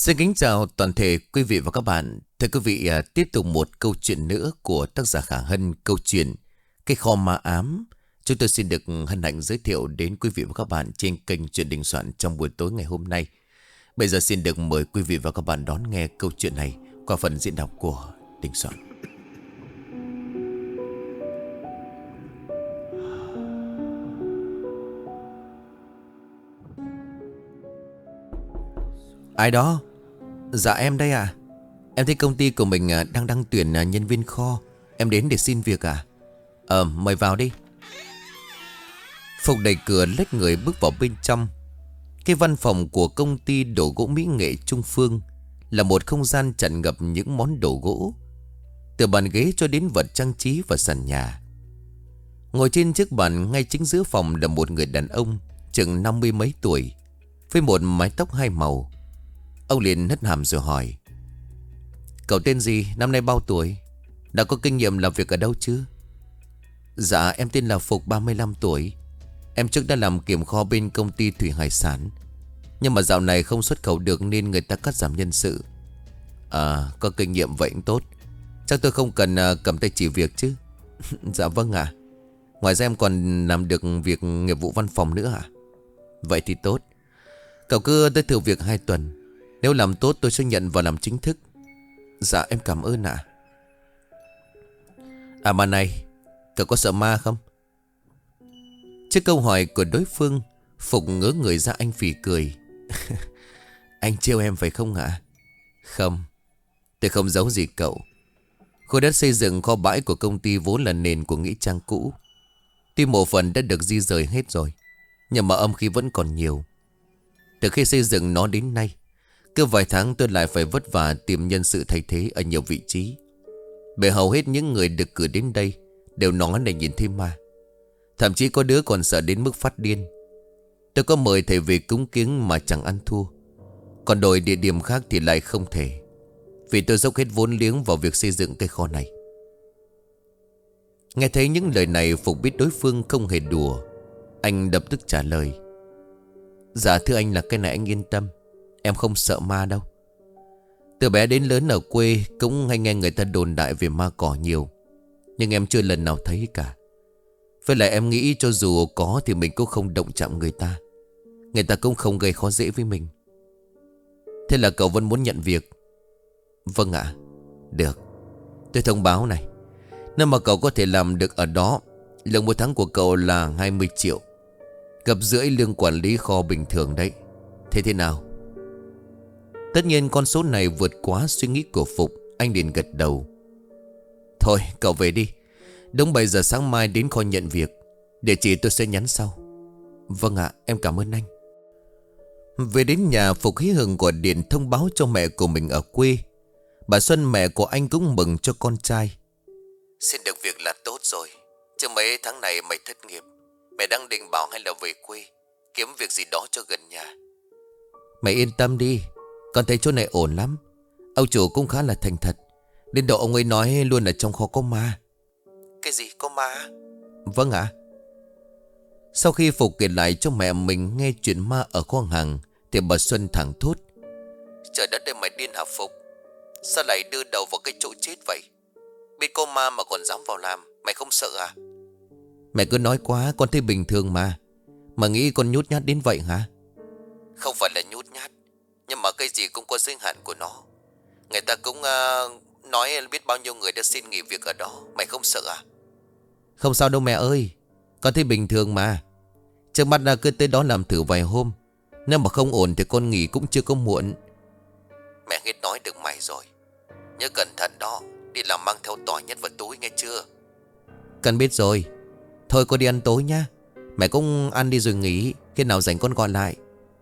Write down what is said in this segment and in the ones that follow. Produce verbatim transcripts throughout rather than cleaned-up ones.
Xin kính chào toàn thể quý vị và các bạn. Thưa quý vị, à, tiếp tục một câu chuyện nữa của tác giả Khả Hân, câu chuyện Cái kho ma ám. Chúng tôi xin được hân hạnh giới thiệu đến quý vị và các bạn trên kênh Chuyện Đình Soạn trong buổi tối ngày hôm nay. Bây giờ xin được mời quý vị và các bạn đón nghe câu chuyện này qua phần diễn đọc của Đình Soạn. Ai đó? Dạ em đây à. Em thấy công ty của mình à, đang đăng tuyển à, nhân viên kho. Em đến để xin việc à? Ờ mời vào đi. Phục đẩy cửa lách người bước vào bên trong. Cái văn phòng của công ty đồ gỗ mỹ nghệ Trung Phương là một không gian tràn ngập những món đồ gỗ, từ bàn ghế cho đến vật trang trí và sàn nhà. Ngồi trên chiếc bàn ngay chính giữa phòng là một người đàn ông chừng năm mươi mấy tuổi, với một mái tóc hai màu. Ông liền hất hàm rồi hỏi: Cậu tên gì, năm nay bao tuổi, đã có kinh nghiệm làm việc ở đâu chưa? Dạ em tên là Phục, ba mươi lăm tuổi. Em trước đã làm kiểm kho bên công ty thủy hải sản, nhưng mà dạo này không xuất khẩu được nên người ta cắt giảm nhân sự. À, có kinh nghiệm vậy cũng tốt. Chắc tôi không cần uh, cầm tay chỉ việc chứ? Dạ vâng ạ. Ngoài ra em còn làm được việc nghiệp vụ văn phòng nữa à? Vậy thì tốt. Cậu cứ tới thử việc hai tuần. Nếu làm tốt tôi sẽ nhận vào làm chính thức. Dạ em cảm ơn ạ. À mà này, cậu có sợ ma không? Trước câu hỏi của đối phương, Phục ngớ người ra, anh phì cười. Anh trêu em phải không ạ? Không, tôi không giấu gì cậu. Khu đất xây dựng kho bãi của công ty vốn là nền của nghĩa trang cũ. Tuy một phần đã được di rời hết rồi, nhưng mà âm khí vẫn còn nhiều. Từ khi xây dựng nó đến nay, cứ vài tháng tôi lại phải vất vả tìm nhân sự thay thế ở nhiều vị trí. Bởi hầu hết những người được cử đến đây đều nói để nhìn thấy ma. Thậm chí có đứa còn sợ đến mức phát điên. Tôi có mời thầy về cúng kiếng mà chẳng ăn thua. Còn đổi địa điểm khác thì lại không thể, vì tôi dốc hết vốn liếng vào việc xây dựng cái kho này. Nghe thấy những lời này, Phục biết đối phương không hề đùa. Anh lập tức trả lời: Dạ thưa anh, là cái này anh yên tâm, em không sợ ma đâu. Từ bé đến lớn ở quê cũng hay nghe người ta đồn đại về ma cỏ nhiều, nhưng em chưa lần nào thấy cả. Với lại em nghĩ cho dù có thì mình cũng không động chạm người ta, người ta cũng không gây khó dễ với mình. Thế là cậu vẫn muốn nhận việc? Vâng ạ. Được, tôi thông báo này. Nếu mà cậu có thể làm được ở đó, lương một tháng của cậu là hai mươi triệu, gấp rưỡi lương quản lý kho bình thường đấy. Thế thế nào? Tất nhiên con số này vượt quá suy nghĩ của Phục. Anh liền gật đầu. Thôi cậu về đi. Đúng bảy giờ sáng mai đến kho nhận việc. Địa chỉ tôi sẽ nhắn sau. Vâng ạ, em cảm ơn anh. Về đến nhà, Phục hí hửng gọi điện thông báo cho mẹ của mình ở quê. Bà Xuân, mẹ của anh, cũng mừng cho con trai. Xin được việc là tốt rồi, chứ mấy tháng này mày thất nghiệp, mẹ đang định bảo hay là về quê kiếm việc gì đó cho gần nhà. Mày yên tâm đi, con thấy chỗ này ổn lắm. Ông chủ cũng khá là thành thật, đến độ ông ấy nói luôn ở trong kho có ma. Cái gì có ma? Vâng ạ. Sau khi Phục kể lại cho mẹ mình nghe chuyện ma ở kho hàng, thì bà Xuân thẳng thốt: Trời đất ơi, mày điên hả Phục? Sao lại đưa đầu vào cái chỗ chết vậy? Biết có ma mà còn dám vào làm, mày không sợ à? Mẹ cứ nói quá, con thấy bình thường mà. Mà nghĩ con nhút nhát đến vậy hả? Không phải là nhút nhát, nhưng mà cái gì cũng có giới hạn của nó. Người ta cũng uh, nói biết bao nhiêu người đã xin nghỉ việc ở đó. Mày không sợ à? Không sao đâu mẹ ơi, con thấy bình thường mà. Trước mắt là cứ tới đó làm thử vài hôm. Nếu mà không ổn thì con nghỉ cũng chưa có muộn. Mẹ hết nói được mày rồi. Nhớ cẩn thận đó, đi làm mang theo tỏi nhất vào túi nghe chưa? Cần biết rồi. Thôi con đi ăn tối nhá. Mẹ cũng ăn đi rồi nghỉ, khi nào rảnh con gọi lại.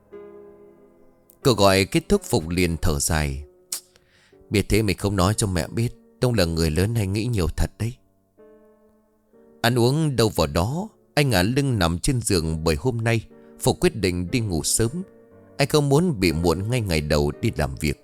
Cuộc gọi kết thúc, Phục liền thở dài. Biết thế mình không nói cho mẹ biết. Đông là người lớn hay nghĩ nhiều thật đấy. Ăn uống đâu vào đó, anh ngả lưng nằm trên giường, bởi hôm nay Phục quyết định đi ngủ sớm. Anh không muốn bị muộn ngay ngày đầu đi làm việc.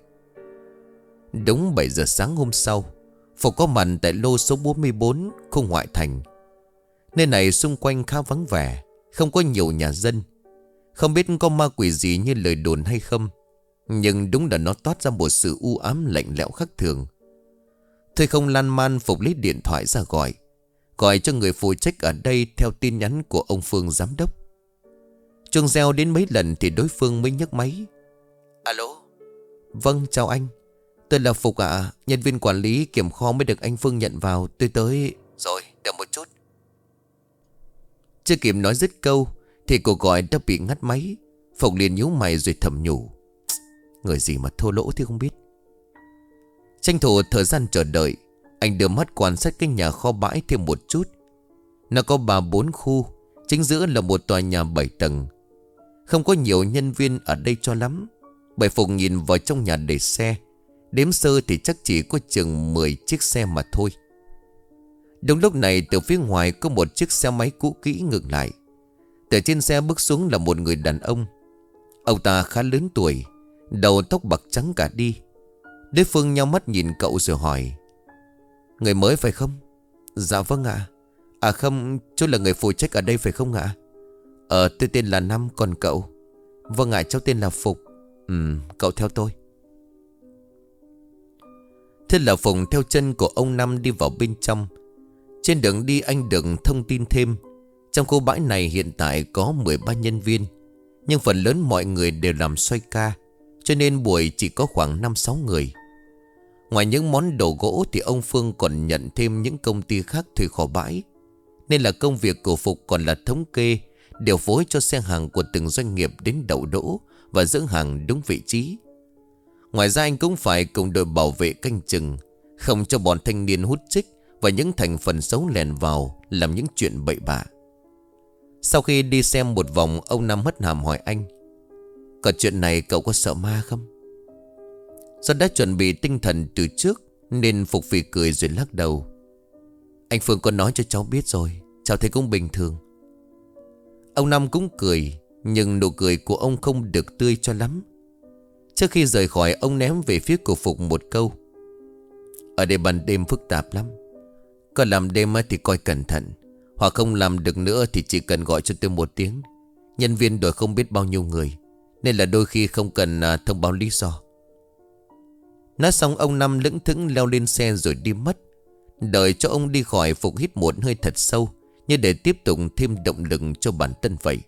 Đúng bảy giờ sáng hôm sau, Phục có mặt tại lô số bốn mươi bốn, khu ngoại thành. Nơi này xung quanh khá vắng vẻ, không có nhiều nhà dân. Không biết có ma quỷ gì như lời đồn hay không. Nhưng đúng là nó toát ra một sự u ám lạnh lẽo khác thường. Thôi không lan man, Phục lấy điện thoại ra gọi. Gọi cho người phụ trách ở đây theo tin nhắn của ông Phương giám đốc. Chuông reo đến mấy lần thì đối phương mới nhấc máy. Alo. Vâng, chào anh. Tôi là Phục ạ, à. Nhân viên quản lý kiểm kho mới được anh Phương nhận vào. Tôi tới. Rồi, đợi một chút. Chưa kịp nói dứt câu thì cuộc gọi đã bị ngắt máy. Phục liền nhíu mày rồi thầm nhủ. Người gì mà thô lỗ thì không biết. Tranh thủ thời gian chờ đợi, anh đưa mắt quan sát cái nhà kho bãi thêm một chút. Nó có ba bốn khu, chính giữa là một tòa nhà bảy tầng. Không có nhiều nhân viên ở đây cho lắm. Bởi Phục nhìn vào trong nhà để xe, đếm sơ thì chắc chỉ có chừng mười chiếc xe mà thôi. Đúng lúc này từ phía ngoài có một chiếc xe máy cũ kỹ ngừng lại. Từ trên xe bước xuống là một người đàn ông. Ông ta khá lớn tuổi, đầu tóc bạc trắng cả đi. Đối phương nhao mắt nhìn cậu rồi hỏi. Người mới phải không? Dạ vâng ạ. À không, chú là người phụ trách ở đây phải không ạ? Ờ, tôi tên là Năm, còn cậu? Vâng ạ, cháu tên là Phục. Ừ, cậu theo tôi. Thế là Phục theo chân của ông Năm đi vào bên trong. Trên đường đi anh được thông tin thêm. Trong khu bãi này hiện tại có mười ba nhân viên, nhưng phần lớn mọi người đều làm xoay ca, cho nên buổi chỉ có khoảng năm sáu người. Ngoài những món đồ gỗ thì ông Phương còn nhận thêm những công ty khác thuê kho bãi. Nên là công việc của Phục còn là thống kê, điều phối cho xe hàng của từng doanh nghiệp đến đậu đỗ và dẫn hàng đúng vị trí. Ngoài ra anh cũng phải cùng đội bảo vệ canh chừng, không cho bọn thanh niên hút chích và những thành phần xấu lèn vào làm những chuyện bậy bạ. Sau khi đi xem một vòng, ông Năm hất hàm hỏi anh. Còn chuyện này cậu có sợ ma không? Do đã chuẩn bị tinh thần từ trước nên Phục phì cười rồi lắc đầu. Anh Phương có nói cho cháu biết rồi, cháu thấy cũng bình thường. Ông Năm cũng cười, nhưng nụ cười của ông không được tươi cho lắm. Trước khi rời khỏi, ông ném về phía của Phục một câu. Ở đây ban đêm phức tạp lắm. Có làm đêm thì coi cẩn thận, hoặc không làm được nữa thì chỉ cần gọi cho tôi một tiếng. Nhân viên đổi không biết bao nhiêu người, nên là đôi khi không cần à, thông báo lý do. Nói xong ông Năm lững thững leo lên xe rồi đi mất. Đợi cho ông đi khỏi, Phục hít một hơi thật sâu, như để tiếp tục thêm động lực cho bản thân vậy.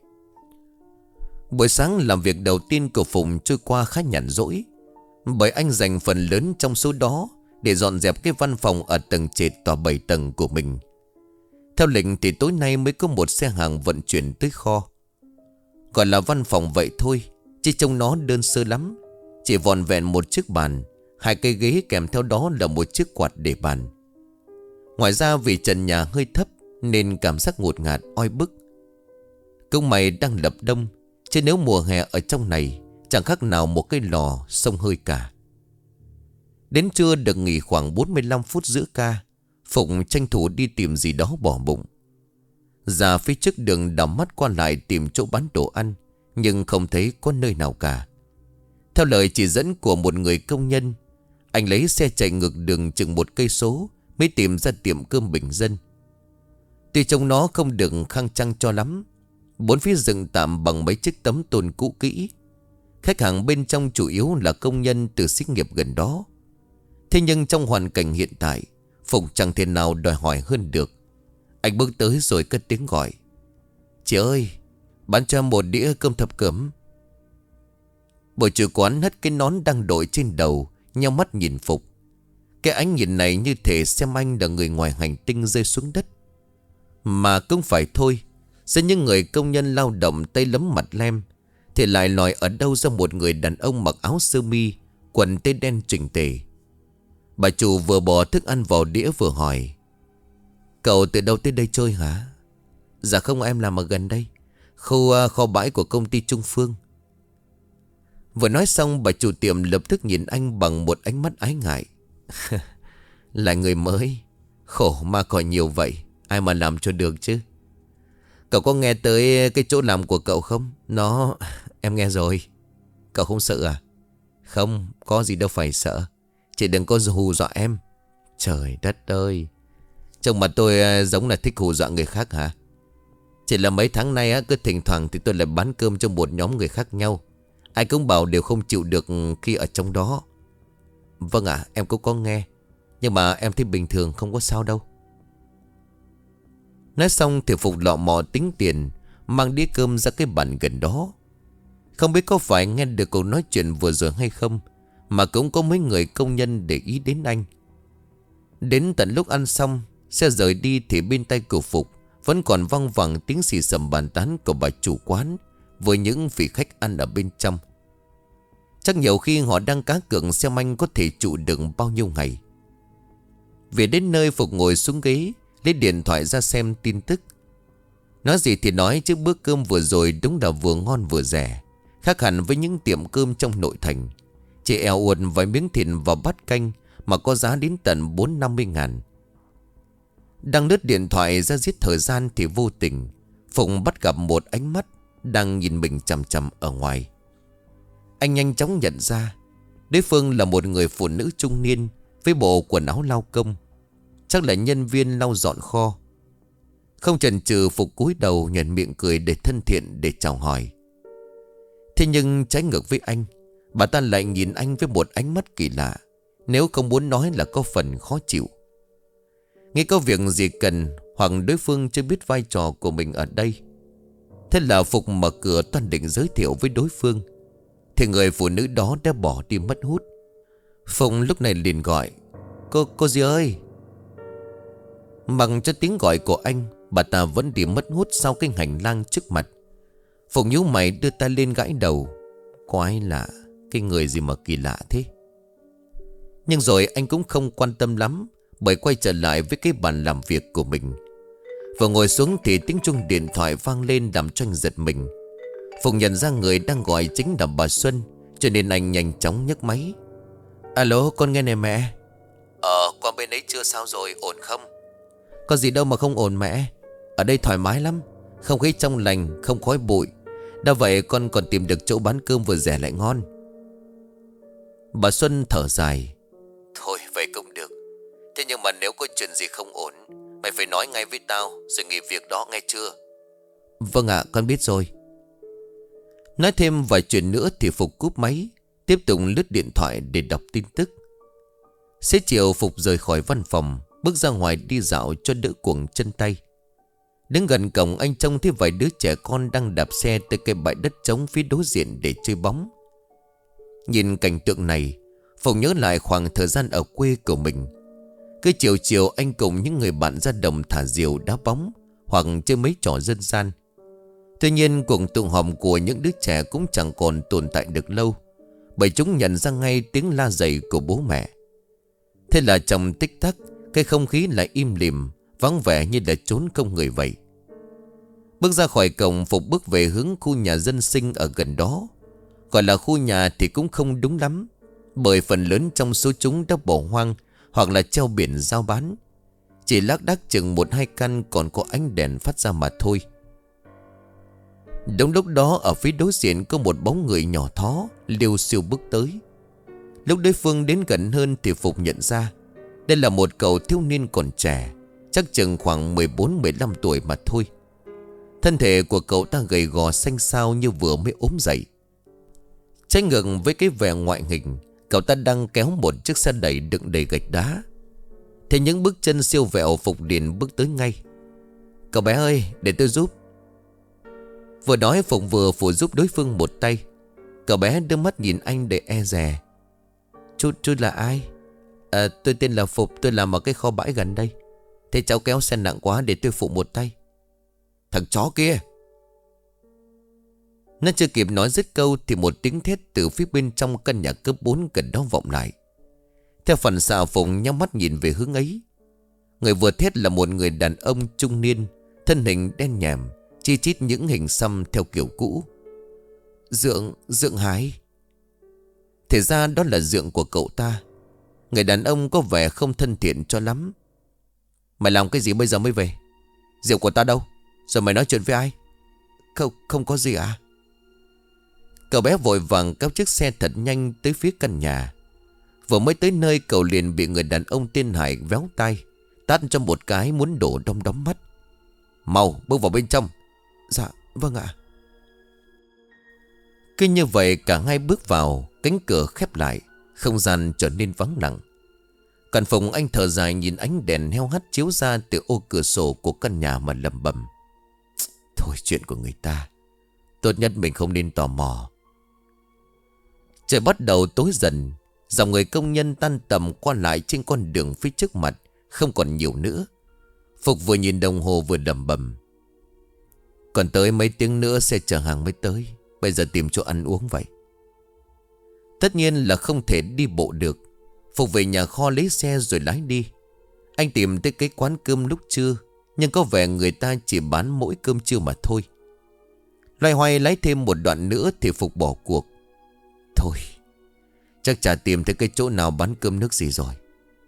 Buổi sáng làm việc đầu tiên của Phục trôi qua khá nhàn rỗi, bởi anh dành phần lớn trong số đó để dọn dẹp cái văn phòng ở tầng trệt tòa bảy tầng của mình. Theo lệnh thì tối nay mới có một xe hàng vận chuyển tới kho. Gọi là văn phòng vậy thôi, chứ trông nó đơn sơ lắm. Chỉ vòn vẹn một chiếc bàn, hai cây ghế, kèm theo đó là một chiếc quạt để bàn. Ngoài ra vì trần nhà hơi thấp nên cảm giác ngột ngạt oi bức. Công mày đang lập đông, chứ nếu mùa hè ở trong này chẳng khác nào một cái lò xông hơi cả. Đến trưa được nghỉ khoảng bốn mươi lăm phút giữa ca, Phục tranh thủ đi tìm gì đó bỏ bụng. Ra phía trước đường đảo mắt qua lại tìm chỗ bán đồ ăn, nhưng không thấy có nơi nào cả. Theo lời chỉ dẫn của một người công nhân, anh lấy xe chạy ngược đường chừng một cây số mới tìm ra tiệm cơm bình dân. Tuy trông nó không được khang trang cho lắm, bốn phía dựng tạm bằng mấy chiếc tấm tôn cũ kỹ. Khách hàng bên trong chủ yếu là công nhân từ xí nghiệp gần đó. Thế nhưng trong hoàn cảnh hiện tại, Phục chẳng thể nào đòi hỏi hơn được. Anh bước tới rồi cất tiếng gọi. Chị ơi, bán cho một đĩa cơm thập cẩm. Bộ chủ quán hất cái nón đang đội trên đầu, nheo mắt nhìn Phục. Cái ánh nhìn này như thể xem anh là người ngoài hành tinh rơi xuống đất. Mà cũng phải thôi, giữa những người công nhân lao động tay lấm mặt lem thì lại lòi ở đâu ra một người đàn ông mặc áo sơ mi, quần tây đen chỉnh tề. Bà chủ vừa bỏ thức ăn vào đĩa vừa hỏi. Cậu từ đâu tới đây chơi hả? Dạ không, em làm ở gần đây, khu uh, kho bãi của công ty Trung Phương. Vừa nói xong, bà chủ tiệm lập tức nhìn anh bằng một ánh mắt ái ngại. Là người mới, khổ mà còn nhiều vậy, ai mà làm cho được chứ. Cậu có nghe tới cái chỗ làm của cậu không? Nó... Em nghe rồi. Cậu không sợ à? Không, có gì đâu phải sợ. Chị đừng có hù dọa em. Trời đất ơi, trông mặt tôi giống là thích hù dọa người khác hả? Chỉ là mấy tháng nay á, cứ thỉnh thoảng thì tôi lại bán cơm cho một nhóm người khác nhau. Ai cũng bảo đều không chịu được khi ở trong đó. Vâng ạ, em cũng có nghe. Nhưng mà em thấy bình thường, không có sao đâu. Nói xong thì Phục lọ mọ tính tiền, mang đĩa cơm ra cái bàn gần đó. Không biết có phải nghe được cuộc nói chuyện vừa rồi hay không, mà cũng có mấy người công nhân để ý đến anh. Đến tận lúc ăn xong, xe rời đi thì bên tay của Phục vẫn còn văng vẳng tiếng xì xầm bàn tán của bà chủ quán với những vị khách ăn ở bên trong. Chắc nhiều khi họ đang cá cược xem anh có thể trụ được bao nhiêu ngày. Về đến nơi, Phục ngồi xuống ghế, lấy điện thoại ra xem tin tức. Nói gì thì nói chứ bữa cơm vừa rồi đúng là vừa ngon vừa rẻ, khác hẳn với những tiệm cơm trong nội thành. Chỉ eo uột vài miếng thịt vào bát canh mà có giá đến tận bốn năm mươi ngàn. Đang lướt điện thoại ra giết thời gian thì vô tình Phục bắt gặp một ánh mắt đang nhìn mình chằm chằm ở ngoài. Anh nhanh chóng nhận ra đối phương là một người phụ nữ trung niên với bộ quần áo lao công, chắc là nhân viên lau dọn kho. Không chần chừ, Phục cúi đầu nhận miệng cười để thân thiện để chào hỏi. Thế nhưng trái ngược với anh, bà ta lại nhìn anh với một ánh mắt kỳ lạ, nếu không muốn nói là có phần khó chịu. Nghĩ có việc gì cần, hoặc đối phương chưa biết vai trò của mình ở đây. Thế là Phục mở cửa toan định giới thiệu với đối phương, thì người phụ nữ đó đã bỏ đi mất hút. Phục lúc này liền gọi: Cô, cô gì ơi. Mặc cho tiếng gọi của anh, bà ta vẫn đi mất hút sau cái hành lang trước mặt. Phục nhíu mày đưa tay lên gãi đầu. Quái lạ, cái người gì mà kỳ lạ thế. Nhưng rồi anh cũng không quan tâm lắm, bởi quay trở lại với cái bàn làm việc của mình. Vừa ngồi xuống thì tiếng chuông điện thoại vang lên làm cho anh giật mình. Phục nhận ra người đang gọi chính là bà Xuân, cho nên anh nhanh chóng nhấc máy. Alo, con nghe nè mẹ. Ờ, qua bên ấy chưa sao rồi, ổn không? Có gì đâu mà không ổn mẹ. Ở đây thoải mái lắm, không khí trong lành, không khói bụi. Đã vậy con còn tìm được chỗ bán cơm vừa rẻ lại ngon. Bà Xuân thở dài. Thôi vậy cũng được. Thế nhưng mà nếu có chuyện gì không ổn, mày phải nói ngay với tao, rồi nghỉ việc đó nghe chưa? Vâng ạ, con biết rồi. Nói thêm vài chuyện nữa thì Phục cúp máy, tiếp tục lướt điện thoại để đọc tin tức. Xế chiều Phục rời khỏi văn phòng, bước ra ngoài đi dạo cho đỡ cuồng chân tay. Đứng gần cổng, anh trông thấy vài đứa trẻ con đang đạp xe tới cây bãi đất trống phía đối diện để chơi bóng. Nhìn cảnh tượng này, Phục nhớ lại khoảng thời gian ở quê của mình. Cứ chiều chiều anh cùng những người bạn ra đồng thả diều đá bóng, hoặc chơi mấy trò dân gian. Tuy nhiên cuộc tụ họp của những đứa trẻ cũng chẳng còn tồn tại được lâu, bởi chúng nhận ra ngay tiếng la giày của bố mẹ. Thế là trong tích tắc, cái không khí lại im lìm, vắng vẻ như là trốn không người vậy. Bước ra khỏi cổng, Phục bước về hướng khu nhà dân sinh ở gần đó. Gọi là khu nhà thì cũng không đúng lắm, bởi phần lớn trong số chúng đã bỏ hoang hoặc là treo biển giao bán. Chỉ lác đác chừng một hai căn còn có ánh đèn phát ra mà thôi. Đúng lúc đó, ở phía đối diện có một bóng người nhỏ thó liêu xiêu bước tới. Lúc đối phương đến gần hơn thì Phục nhận ra đây là một cậu thiếu niên còn trẻ, chắc chừng khoảng mười bốn mười lăm tuổi mà thôi. Thân thể của cậu ta gầy gò xanh xao như vừa mới ốm dậy. Trái ngược với cái vẻ ngoại hình, cậu ta đang kéo một chiếc xe đẩy đựng đầy gạch đá. Thế những bước chân siêu vẹo, Phục liền bước tới ngay. Cậu bé ơi, để tôi giúp. Vừa nói Phục vừa phụ giúp đối phương một tay. Cậu bé đưa mắt nhìn anh để e dè. Chú, chú là ai? À, tôi tên là Phục, tôi làm ở cái kho bãi gần đây. Thế cháu kéo xe nặng quá, để tôi phụ một tay. Thằng chó kia! Nó chưa kịp nói dứt câu thì một tiếng thét từ phía bên trong căn nhà cấp bốn gần đó vọng lại. Theo phản xạ, Phục nhắm mắt nhìn về hướng ấy. Người vừa thét là một người đàn ông trung niên, thân hình đen nhèm, chi chít những hình xăm theo kiểu cũ. Dượng, Dượng Hải. Thế ra đó là dượng của cậu ta. Người đàn ông có vẻ không thân thiện cho lắm. Mày làm cái gì bây giờ mới về? Rượu của ta đâu? Rồi mày nói chuyện với ai? Không, không có gì à? Cậu bé vội vàng kéo chiếc xe thật nhanh tới phía căn nhà. Vừa mới tới nơi, cậu liền bị người đàn ông tên Hải véo tay, tát cho một cái muốn đổ đom đóm mắt. Mau bước vào bên trong. Dạ vâng ạ. Cứ như vậy cả hai bước vào, cánh cửa khép lại, không gian trở nên vắng lặng. Căn phòng anh thở dài nhìn ánh đèn heo hắt chiếu ra từ ô cửa sổ của căn nhà mà lẩm bẩm. Thôi chuyện của người ta, tốt nhất mình không nên tò mò. Trời bắt đầu tối dần. Dòng người công nhân tan tầm qua lại trên con đường phía trước mặt không còn nhiều nữa. Phục vừa nhìn đồng hồ vừa lẩm bẩm. Còn tới mấy tiếng nữa xe chở hàng mới tới. Bây giờ tìm chỗ ăn uống vậy. Tất nhiên là không thể đi bộ được. Phục về nhà kho lấy xe rồi lái đi. Anh tìm tới cái quán cơm lúc trưa, nhưng có vẻ người ta chỉ bán mỗi cơm trưa mà thôi. Loay hoay lái thêm một đoạn nữa thì Phục bỏ cuộc. Thôi, chắc chả tìm thấy cái chỗ nào bán cơm nước gì rồi.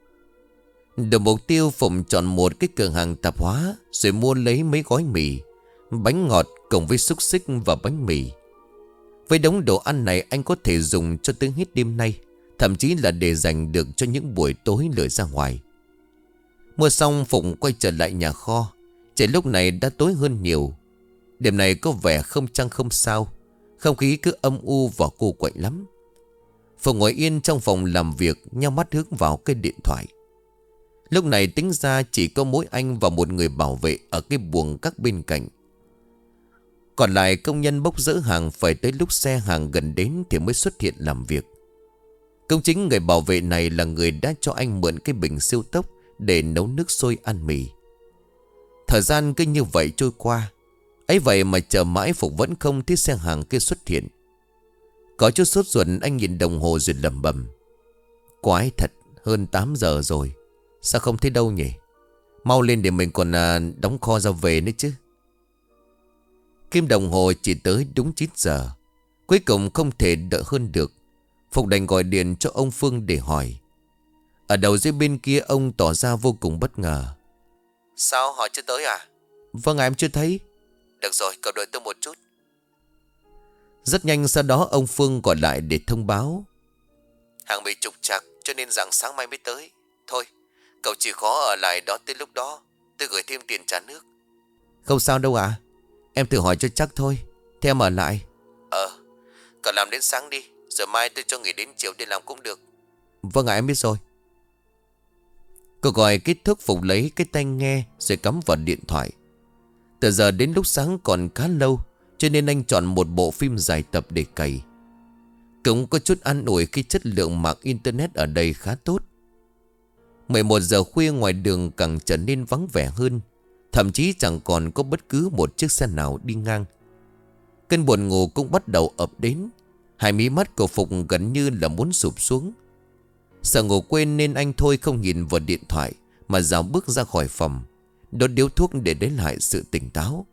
Được mục tiêu, Phục chọn một cái cửa hàng tạp hóa rồi mua lấy mấy gói mì, bánh ngọt cộng với xúc xích và bánh mì. Với đống đồ ăn này anh có thể dùng cho tới hết đêm nay, thậm chí là để dành được cho những buổi tối lười ra ngoài. Mua xong Phục quay trở lại nhà kho. Trời lúc này đã tối hơn nhiều. Đêm này có vẻ không trăng không sao. Không khí cứ âm u và cô quạnh lắm. Phục ngồi yên trong phòng làm việc, nhắm mắt hướng vào cái điện thoại. Lúc này tính ra chỉ có mỗi anh và một người bảo vệ ở cái buồng các bên cạnh. Còn lại công nhân bốc dỡ hàng phải tới lúc xe hàng gần đến thì mới xuất hiện làm việc. Công chính người bảo vệ này là người đã cho anh mượn cái bình siêu tốc để nấu nước sôi ăn mì. Thời gian cứ như vậy trôi qua. Ấy vậy mà chờ mãi Phục vẫn không thấy xe hàng kia xuất hiện. Có chút sốt ruột anh nhìn đồng hồ rồi lẩm bẩm. Quái thật, hơn tám giờ rồi. Sao không thấy đâu nhỉ? Mau lên để mình còn à, đóng kho ra về nữa chứ. Kim đồng hồ chỉ tới đúng chín giờ. Cuối cùng không thể đợi hơn được. Phục đành gọi điện cho ông Phương để hỏi. Ở đầu dưới bên kia ông tỏ ra vô cùng bất ngờ. Sao họ chưa tới à? Vâng em chưa thấy. Được rồi, cậu đợi tôi một chút. Rất nhanh sau đó ông Phương gọi lại để thông báo. Hàng bị trục trặc cho nên rằng sáng mai mới tới. Thôi, cậu chỉ khó ở lại đó tới lúc đó. Tôi gửi thêm tiền trả nước. Không sao đâu ạ. À? Em thử hỏi cho chắc thôi. Thế em ở lại. Ờ, cậu làm đến sáng đi. Rồi mai tôi cho nghỉ đến chiều để làm cũng được. Vâng ạ, em biết rồi. Cô gọi kết thúc, Phục lấy cái tai nghe rồi cắm vào điện thoại. Từ giờ đến lúc sáng còn khá lâu, cho nên anh chọn một bộ phim dài tập để cày. Cũng có chút an ủi khi chất lượng mạng internet ở đây khá tốt. mười một giờ khuya ngoài đường càng trở nên vắng vẻ hơn. Thậm chí chẳng còn có bất cứ một chiếc xe nào đi ngang. Cơn buồn ngủ cũng bắt đầu ập đến. Hai mí mắt của Phục gần như là muốn sụp xuống. Sợ ngủ quên nên anh thôi không nhìn vào điện thoại, mà dạo bước ra khỏi phòng, đốt điếu thuốc để lấy lại sự tỉnh táo.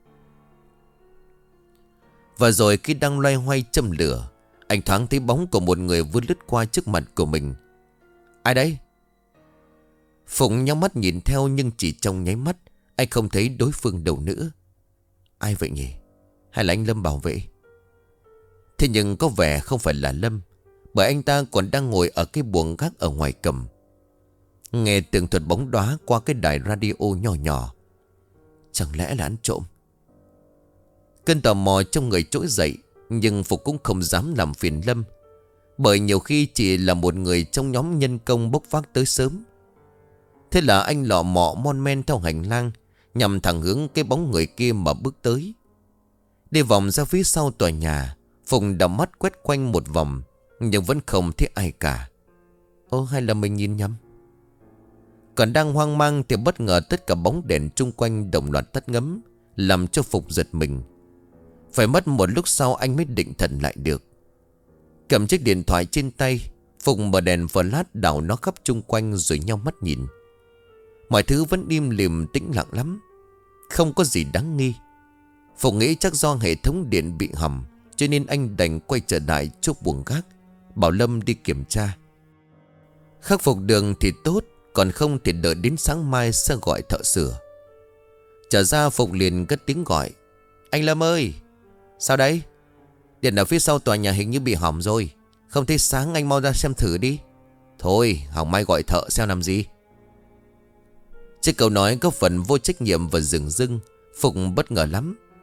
Và rồi khi đang loay hoay châm lửa, anh thoáng thấy bóng của một người vừa lướt qua trước mặt của mình. Ai đấy? Phục nhắm mắt nhìn theo, nhưng chỉ trong nháy mắt anh không thấy đối phương đâu nữa. Ai vậy nhỉ? Hay là anh Lâm bảo vệ? Thế nhưng có vẻ không phải là Lâm, bởi anh ta còn đang ngồi ở cái buồng gác ở ngoài cầm, nghe tường thuật bóng đóa qua cái đài radio nhỏ nhỏ. Chẳng lẽ là ăn trộm? Cơn tò mò trong người trỗi dậy, nhưng Phục cũng không dám làm phiền Lâm, bởi nhiều khi chỉ là một người trong nhóm nhân công bốc vác tới sớm. Thế là anh lọ mọ mon men theo hành lang, nhằm thẳng hướng cái bóng người kia mà bước tới. Đi vòng ra phía sau tòa nhà, Phục đảo mắt quét quanh một vòng, nhưng vẫn không thấy ai cả. Ô, hay là mình nhìn nhầm? Còn đang hoang mang thì bất ngờ tất cả bóng đèn chung quanh đồng loạt tắt ngấm, làm cho Phục giật mình. Phải mất một lúc sau anh mới định thần lại được. Cầm chiếc điện thoại trên tay, Phục mở đèn flash đảo nó khắp chung quanh rồi nhau mắt nhìn. Mọi thứ vẫn im lìm tĩnh lặng lắm, không có gì đáng nghi. Phục nghĩ chắc do hệ thống điện bị hỏng, cho nên anh đành quay trở lại chỗ buồng gác, bảo Lâm đi kiểm tra. Khắc phục đường thì tốt, còn không thì đợi đến sáng mai sẽ gọi thợ sửa. Trở ra Phục liền cất tiếng gọi. Anh Lâm ơi! Sao đấy? Điện ở phía sau tòa nhà hình như bị hỏng rồi, không thấy sáng, anh mau ra xem thử đi. Thôi hỏng mai gọi thợ xem làm gì. Chiếc câu nói có phần vô trách nhiệm và dửng dưng. Phục bất ngờ lắm.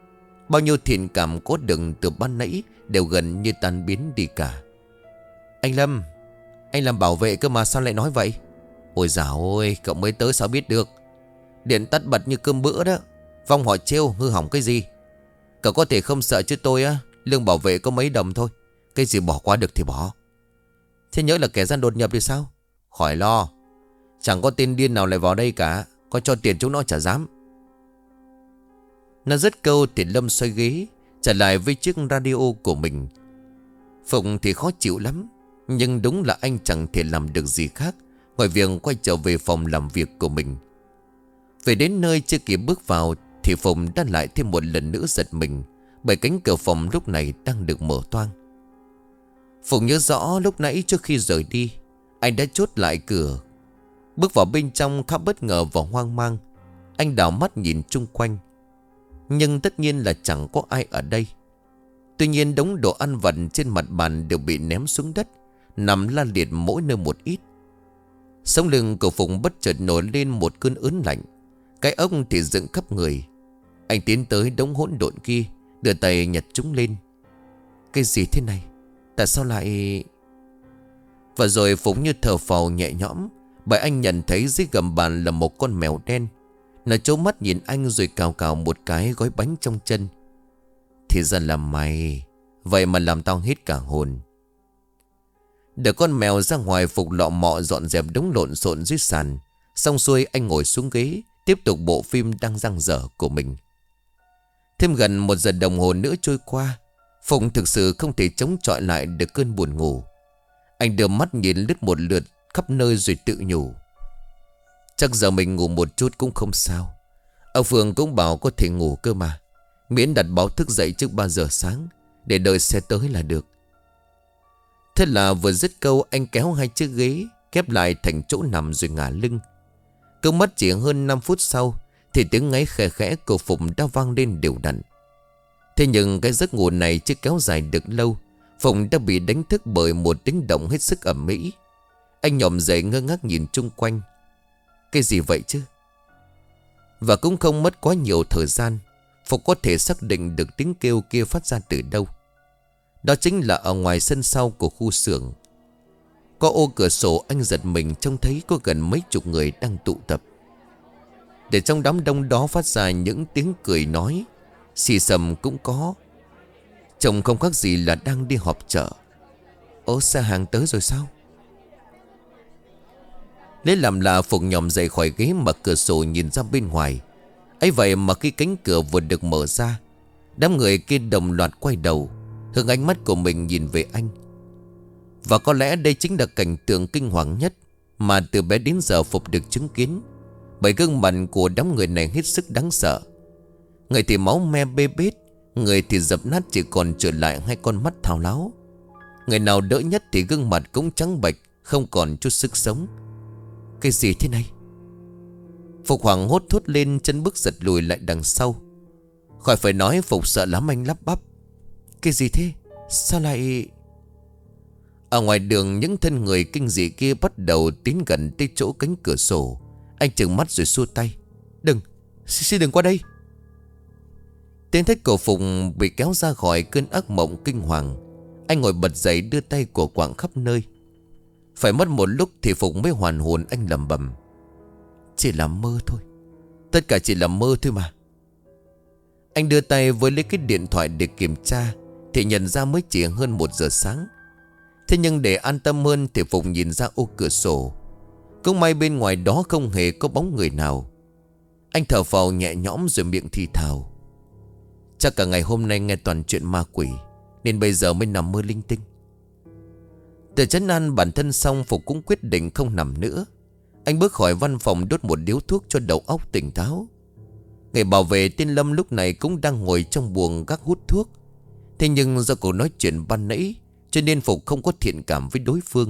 Bao nhiêu thiện cảm có được từ ban nãy đều gần như tan biến đi cả. Anh Lâm, anh làm bảo vệ cơ mà sao lại nói vậy? Ôi dào ôi, cậu mới tới sao biết được. Điện tắt bật như cơm bữa đó. Vong họ trêu hư hỏng cái gì. Cậu có thể không sợ chứ tôi á, lương bảo vệ có mấy đồng thôi. Cái gì bỏ qua được thì bỏ. Thế nhớ là kẻ gian đột nhập thì sao? Khỏi lo, chẳng có tên điên nào lại vào đây cả. Có cho tiền chúng nó chả dám. Nó dứt câu thì Lâm xoay ghế trở lại với chiếc radio của mình. Phụng thì khó chịu lắm, nhưng đúng là anh chẳng thể làm được gì khác ngoài việc quay trở về phòng làm việc của mình. Về đến nơi chưa kịp bước vào thì Phụng đã lại thêm một lần nữa giật mình, bởi cánh cửa phòng lúc này đang được mở toang. Phụng nhớ rõ lúc nãy trước khi rời đi, anh đã chốt lại cửa. Bước vào bên trong khá bất ngờ và hoang mang. Anh đảo mắt nhìn chung quanh, nhưng tất nhiên là chẳng có ai ở đây. Tuy nhiên đống đồ ăn vặt trên mặt bàn đều bị ném xuống đất, nằm la liệt mỗi nơi một ít. Sống lưng của Phụng bất chợt nổi lên một cơn ớn lạnh. Cái ốc thì dựng khắp người. Anh tiến tới đống hỗn độn kia, đưa tay nhặt chúng lên. Cái gì thế này? Tại sao lại... Và rồi Phụng như thở phào nhẹ nhõm, bởi anh nhận thấy dưới gầm bàn là một con mèo đen. Nó trố mắt nhìn anh rồi cào cào một cái gói bánh trong chân. Thì ra là mày. Vậy mà làm tao hết cả hồn. Để con mèo ra ngoài, Phục lọ mọ dọn dẹp đống lộn xộn dưới sàn. Xong xuôi anh ngồi xuống ghế, tiếp tục bộ phim đang dang dở của mình. Thêm gần một giờ đồng hồ nữa trôi qua, Phụng thực sự không thể chống chọi lại được cơn buồn ngủ. Anh đưa mắt nhìn lướt một lượt khắp nơi rồi tự nhủ, chắc giờ mình ngủ một chút cũng không sao. Ông Phương cũng bảo có thể ngủ cơ mà, miễn đặt báo thức dậy trước ba giờ sáng, để đợi xe tới là được. Thế là vừa dứt câu, anh kéo hai chiếc ghế kép lại thành chỗ nằm rồi ngả lưng. Cứ mất chỉ hơn năm phút sau thì tiếng ngáy khẽ khẽ của Phụng đã vang lên đều đặn. Thế nhưng cái giấc ngủ này chưa kéo dài được lâu, Phụng đã bị đánh thức bởi một tiếng động hết sức ầm ĩ. Anh nhòm dậy ngơ ngác nhìn chung quanh. Cái gì vậy chứ? Và cũng không mất quá nhiều thời gian, Phục có thể xác định được tiếng kêu kia phát ra từ đâu. Đó chính là ở ngoài sân sau của khu xưởng. Có ô cửa sổ anh giật mình trông thấy có gần mấy chục người đang tụ tập. Để trong đám đông đó phát ra những tiếng cười nói, xì xầm cũng có. Trông không khác gì là đang đi họp chợ. Ủa, xe hàng tới rồi sao? Lấy làm lạ, Phục nhòm dậy khỏi ghế mở cửa sổ nhìn ra bên ngoài. Ấy vậy mà khi cánh cửa vừa được mở ra, đám người kia đồng loạt quay đầu, hướng ánh mắt của mình nhìn về anh. Và có lẽ đây chính là cảnh tượng kinh hoàng nhất mà từ bé đến giờ Phục được chứng kiến. Bởi gương mặt của đám người này hết sức đáng sợ. Người thì máu me bê bết, người thì dập nát chỉ còn trở lại hai con mắt thao láo. Người nào đỡ nhất thì gương mặt cũng trắng bệch, không còn chút sức sống. Cái gì thế này? Phục hoảng hốt thốt lên, chân bước giật lùi lại đằng sau. Khỏi phải nói, Phục sợ lắm, anh lắp bắp. Cái gì thế? Sao lại... Ở ngoài đường, những thân người kinh dị kia bắt đầu tiến gần tới chỗ cánh cửa sổ. Anh trừng mắt rồi xua tay. Đừng, xin đừng qua đây. Tiếng thét của Phục bị kéo ra khỏi cơn ác mộng kinh hoàng. Anh ngồi bật dậy, đưa tay của quạng khắp nơi. Phải mất một lúc thì Phục mới hoàn hồn. Anh lẩm bẩm, chỉ là mơ thôi, tất cả chỉ là mơ thôi mà. Anh đưa tay với lấy cái điện thoại để kiểm tra thì nhận ra mới chỉ hơn một giờ sáng. Thế nhưng để an tâm hơn thì Phục nhìn ra ô cửa sổ. Cũng may bên ngoài đó không hề có bóng người nào. Anh thở phào nhẹ nhõm rồi miệng thì thào, chắc cả ngày hôm nay nghe toàn chuyện ma quỷ nên bây giờ mới nằm mơ linh tinh. Từ trấn an bản thân xong, Phục cũng quyết định không nằm nữa. Anh bước khỏi văn phòng, đốt một điếu thuốc cho đầu óc tỉnh táo. Người bảo vệ tên Lâm lúc này cũng đang ngồi trong buồng gác hút thuốc. Thế nhưng do cuộc nói chuyện ban nãy cho nên Phục không có thiện cảm với đối phương.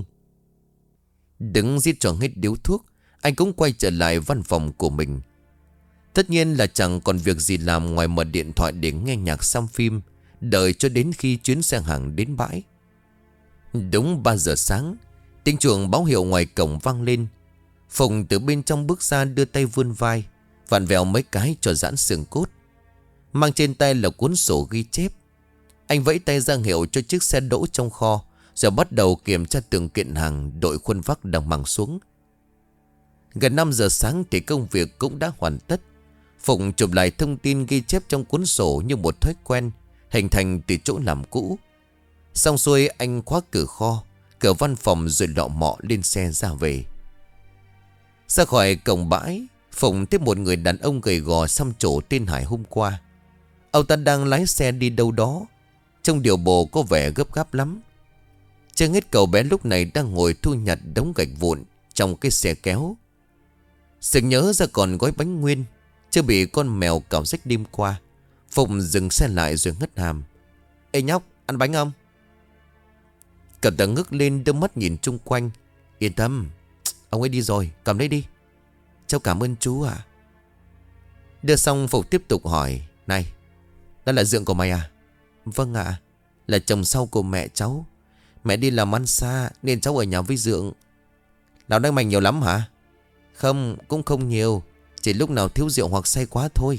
Đứng giết cho hết điếu thuốc, anh cũng quay trở lại văn phòng của mình. Tất nhiên là chẳng còn việc gì làm ngoài mở điện thoại để nghe nhạc xem phim, đợi cho đến khi chuyến xe hàng đến bãi. Đúng ba giờ sáng, tiếng chuông báo hiệu ngoài cổng vang lên. Phùng từ bên trong bước ra, đưa tay vươn vai, vặn vẹo mấy cái cho giãn xương cốt. mang trên tay là cuốn sổ ghi chép. Anh vẫy tay ra hiệu cho chiếc xe đỗ trong kho, rồi bắt đầu kiểm tra từng kiện hàng đội khuôn vác đang mang xuống. Gần năm giờ sáng thì công việc cũng đã hoàn tất. Phụng chụp lại thông tin ghi chép trong cuốn sổ như một thói quen, hình thành từ chỗ làm cũ. Xong xuôi anh khóa cửa kho, cửa văn phòng rồi lọ mọ lên xe ra về. Ra khỏi cổng bãi, Phụng tiếp một người đàn ông gầy gò xăm trổ tên Hải hôm qua. Ông ta đang lái xe đi đâu đó, trong điều bộ có vẻ gấp gáp lắm. Chưa hết cậu bé lúc này đang ngồi thu nhặt đống gạch vụn trong cái xe kéo. Sực nhớ ra còn gói bánh nguyên chưa bị con mèo cào rách đêm qua. Phụng dừng xe lại rồi ngất hàm. Ê nhóc, ăn bánh không? Cậu ta ngước lên đưa mắt nhìn chung quanh. Yên tâm, ông ấy đi rồi, cầm lấy đi. Cháu cảm ơn chú ạ. Đưa xong Phục tiếp tục hỏi. Này, đó là dượng của mày à? Vâng ạ, là chồng sau của mẹ cháu. Mẹ đi làm ăn xa nên cháu ở nhà với dượng. Lão đang mày nhiều lắm hả? Không, cũng không nhiều, chỉ lúc nào thiếu rượu hoặc say quá thôi.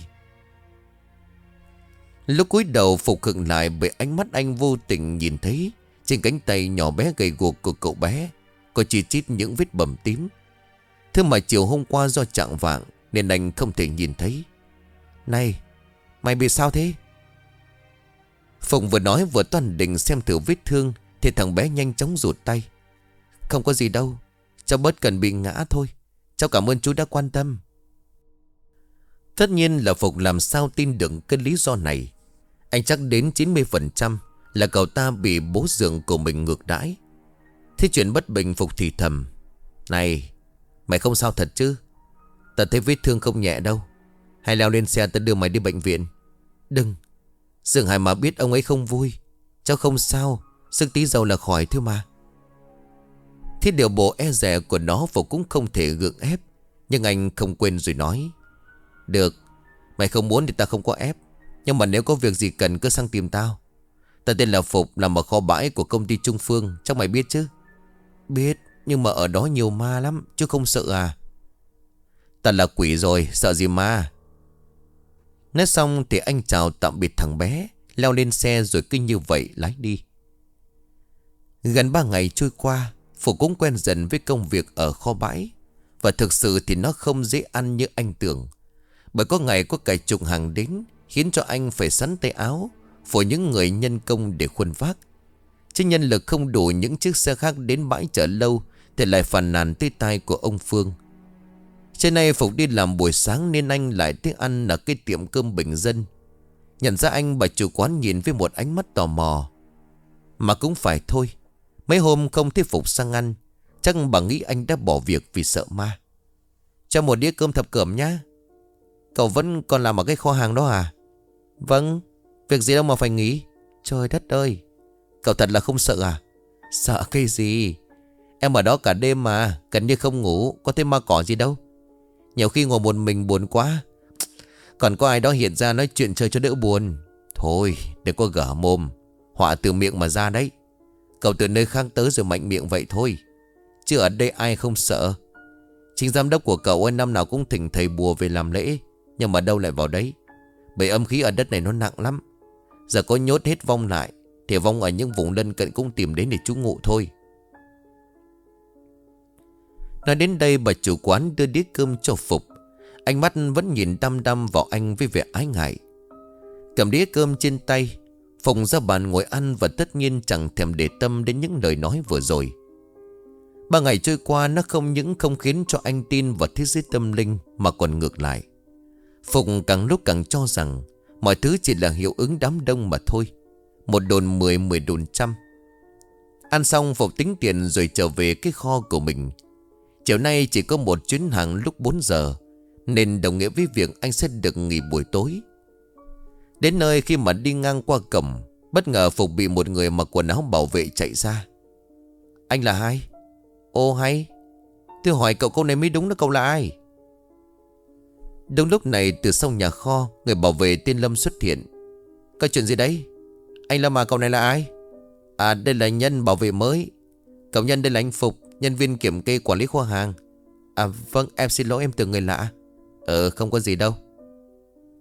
Lúc cúi đầu Phục khựng lại bởi ánh mắt anh vô tình nhìn thấy trên cánh tay nhỏ bé gầy guộc của cậu bé có chỉ chít những vết bầm tím. Thứ mà chiều hôm qua do chạng vạng nên anh không thể nhìn thấy. Này, mày bị sao thế? Phụng vừa nói vừa toan định xem thử vết thương thì thằng bé nhanh chóng rụt tay. Không có gì đâu, cháu bớt cần bị ngã thôi. Cháu cảm ơn chú đã quan tâm. Tất nhiên là Phục làm sao tin được cái lý do này. Anh chắc đến chín mươi phần trăm là cậu ta bị bố dượng của mình ngược đãi. Thế chuyện bất bình Phục thì thầm. Này, mày không sao thật chứ? Ta thấy vết thương không nhẹ đâu. Hay leo lên xe ta đưa mày đi bệnh viện. Đừng, Dượng Hải mà biết ông ấy không vui. Cháu không sao, sức tí dầu là khỏi thôi mà. Thế điều bộ e dè của nó Phục cũng không thể gượng ép. Nhưng anh không quên rồi nói. Được, mày không muốn thì ta không có ép. Nhưng mà nếu có việc gì cần cứ sang tìm tao. Ta tên là Phục, làm ở kho bãi của công ty Trung Phương. Chắc mày biết chứ? Biết, nhưng mà ở đó nhiều ma lắm, chứ không sợ à? Ta là quỷ rồi, sợ gì ma? Nói xong thì anh chào tạm biệt thằng bé, leo lên xe rồi cứ như vậy lái đi. Gần ba ngày trôi qua, Phục cũng quen dần với công việc ở kho bãi. Và thực sự thì nó không dễ ăn như anh tưởng. Bởi có ngày có cả chục hàng đến, khiến cho anh phải sắn tay áo for những người nhân công để khuân vác. Chứ nhân lực không đủ những chiếc xe khác đến bãi chờ lâu thì lại phàn nàn tới tai của ông Phương. Trên nay Phục đi làm buổi sáng nên anh lại thích ăn ở cái tiệm cơm bình dân. Nhận ra anh, bà chủ quán nhìn với một ánh mắt tò mò. Mà cũng phải thôi, mấy hôm không thấy Phục sang ăn, chắc bà nghĩ anh đã bỏ việc vì sợ ma. Cho một đĩa cơm thập cẩm nhá. Cậu vẫn còn làm ở cái kho hàng đó à? Vâng, việc gì đâu mà phải nghỉ. Trời đất ơi, cậu thật là không sợ à? Sợ cái gì? Em ở đó cả đêm mà, gần như không ngủ, có thấy ma cỏ gì đâu. Nhiều khi ngồi một mình buồn quá, còn có ai đó hiện ra nói chuyện chơi cho đỡ buồn. Thôi, đừng có gở mồm, họa từ miệng mà ra đấy. Cậu từ nơi khác tới rồi mạnh miệng vậy thôi, chứ ở đây ai không sợ. Chính giám đốc của cậu ấy năm nào cũng thỉnh thầy bùa về làm lễ, nhưng mà đâu lại vào đấy. Bởi âm khí ở đất này nó nặng lắm. Giờ có nhốt hết vong lại thì vong ở những vùng lân cận cũng tìm đến để trú ngụ thôi. Nói đến đây bà chủ quán đưa đĩa cơm cho Phục. Ánh mắt vẫn nhìn đăm đăm vào anh với vẻ ái ngại. Cầm đĩa cơm trên tay, Phục ra bàn ngồi ăn và tất nhiên chẳng thèm để tâm đến những lời nói vừa rồi. Ba ngày trôi qua nó không những không khiến cho anh tin vào thế giới tâm linh mà còn ngược lại. Phục càng lúc càng cho rằng mọi thứ chỉ là hiệu ứng đám đông mà thôi. Một đồn mười, mười đồn trăm. Ăn xong Phục tính tiền rồi trở về cái kho của mình. Chiều nay chỉ có một chuyến hàng lúc bốn giờ, nên đồng nghĩa với việc anh sẽ được nghỉ buổi tối. Đến nơi khi mà đi ngang qua cổng, bất ngờ Phục bị một người mặc quần áo bảo vệ chạy ra. Anh là ai? Ô hay, tôi hỏi cậu câu này mới đúng đó, cậu là ai? Đúng lúc này từ sau nhà kho, người bảo vệ tên Lâm xuất hiện. Có chuyện gì đấy? Anh Lâm à, cậu này là ai? À, đây là Nhân, bảo vệ mới. Cậu Nhân, đây là anh Phục, nhân viên kiểm kê quản lý kho hàng. À vâng, em xin lỗi, em tưởng người lạ. Ờ không có gì đâu.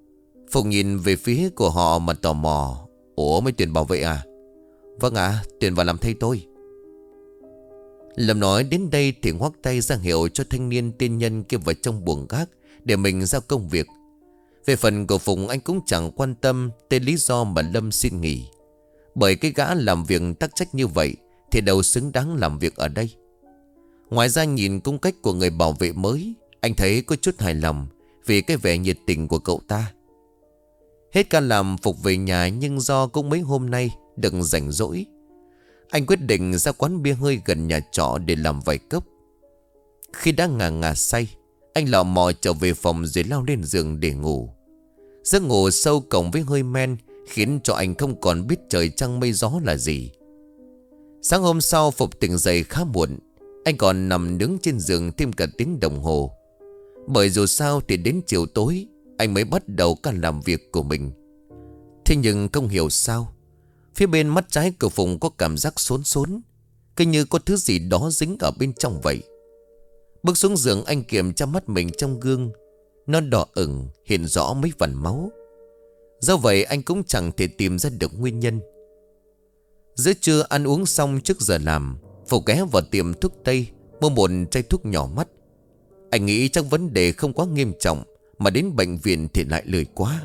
Phục nhìn về phía của họ mà tò mò. Ủa mấy Tuyền bảo vệ à? Vâng ạ, à, Tuyền vào làm thay tôi. Lâm nói đến đây thì ngoắc tay ra hiệu cho thanh niên tên Nhân kia vào trong buồng gác để mình giao công việc. Về phần của Phụng, anh cũng chẳng quan tâm tới lý do mà Lâm xin nghỉ. Bởi cái gã làm việc tắc trách như vậy thì đâu xứng đáng làm việc ở đây. Ngoài ra nhìn cung cách của người bảo vệ mới, anh thấy có chút hài lòng vì cái vẻ nhiệt tình của cậu ta. Hết ca làm, Phục về nhà, nhưng do cũng mấy hôm nay đừng rảnh rỗi, anh quyết định ra quán bia hơi gần nhà trọ để làm vài cốc. Khi đã ngà ngà say, anh lọ mò trở về phòng rồi lao lên giường để ngủ. Giấc ngủ sâu cộng với hơi men khiến cho anh không còn biết trời trăng mây gió là gì. Sáng hôm sau, Phục tỉnh dậy khá muộn. Anh còn nằm đứng trên giường thêm cả tiếng đồng hồ. Bởi dù sao thì đến chiều tối anh mới bắt đầu cả làm việc của mình. Thế nhưng không hiểu sao, phía bên mắt trái của Phụng có cảm giác xốn xốn, cứ như có thứ gì đó dính ở bên trong vậy. Bước xuống giường, anh kiểm tra mắt mình trong gương. Nó đỏ ửng, hiện rõ mấy vằn máu. Do vậy anh cũng chẳng thể tìm ra được nguyên nhân. Giữa trưa ăn uống xong trước giờ làm, Phục ghé vào tiệm thuốc tây mua một chai thuốc nhỏ mắt. Anh nghĩ chắc vấn đề không quá nghiêm trọng, mà đến bệnh viện thì lại lười quá.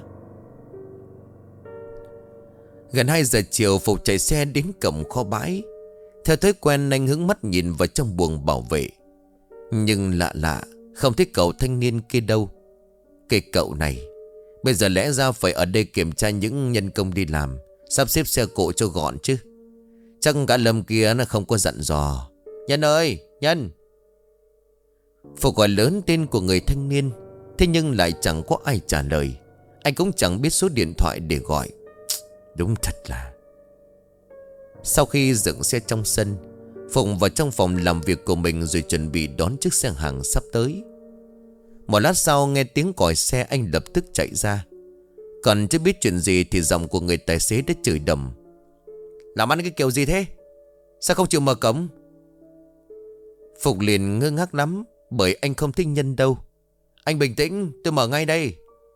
Gần hai giờ chiều, Phục chạy xe đến cổng kho bãi. Theo thói quen, anh hướng mắt nhìn vào trong buồng bảo vệ. Nhưng lạ lạ, không thấy cậu thanh niên kia đâu. Cái cậu này bây giờ lẽ ra phải ở đây kiểm tra những nhân công đi làm, sắp xếp xe cộ cho gọn chứ. Chắc cả Lâm kia nó không có dặn dò. Nhân ơi, Nhân! Phục gọi lớn tên của người thanh niên, thế nhưng lại chẳng có ai trả lời. Anh cũng chẳng biết số điện thoại để gọi. Đúng thật là... Sau khi dựng xe trong sân, Phụng vào trong phòng làm việc của mình rồi chuẩn bị đón chiếc xe hàng sắp tới. Một lát sau nghe tiếng còi xe, anh lập tức chạy ra. Còn chưa biết chuyện gì thì giọng của người tài xế đã chửi đầm. Làm ăn cái kiểu gì thế? Sao không chịu mở cổng? Phục liền ngơ ngác lắm, bởi anh không thích Nhân đâu. Anh bình tĩnh, tôi mở ngay đây.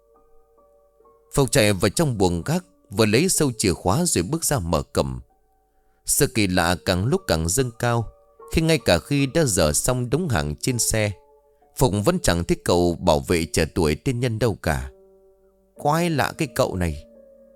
Phục chạy vào trong buồng gác, vừa lấy sâu chìa khóa rồi bước ra mở cổng. Sự kỳ lạ càng lúc càng dâng cao, khi ngay cả khi đã dỡ xong đống hàng trên xe, Phục vẫn chẳng thích cậu bảo vệ trẻ tuổi tên Nhân đâu cả. Quái lạ cái cậu này.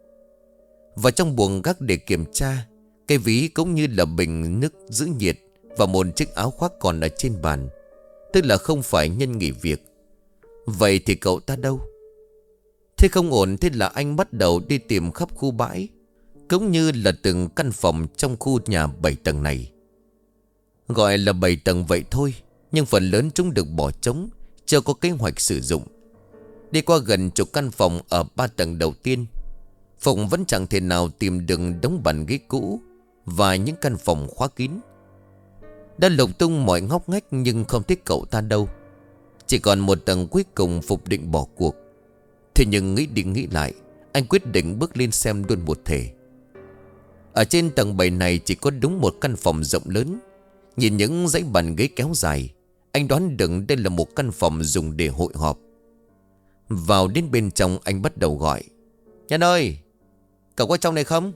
Vào trong buồng gác để kiểm tra, cái ví cũng như là bình nước giữ nhiệt và một chiếc áo khoác còn ở trên bàn, tức là không phải Nhân nghỉ việc. Vậy thì cậu ta đâu? Thế không ổn, thế là anh bắt đầu đi tìm khắp khu bãi, cũng như là từng căn phòng trong khu nhà bảy tầng này. Gọi là bảy tầng vậy thôi, nhưng phần lớn chúng được bỏ trống, chưa có kế hoạch sử dụng. Đi qua gần chục căn phòng ở ba tầng đầu tiên, Phụng vẫn chẳng thể nào tìm được đống bàn ghế cũ và những căn phòng khóa kín. Đã lục tung mọi ngóc ngách nhưng không thấy cậu ta đâu. Chỉ còn một tầng cuối cùng, Phục định bỏ cuộc. Thế nhưng nghĩ đi nghĩ lại, anh quyết định bước lên xem luôn một thể. Ở trên tầng bảy này chỉ có đúng một căn phòng rộng lớn. Nhìn những dãy bàn ghế kéo dài, anh đoán được đây là một căn phòng dùng để hội họp. Vào đến bên trong, anh bắt đầu gọi. Nhân ơi, cậu có trong này không?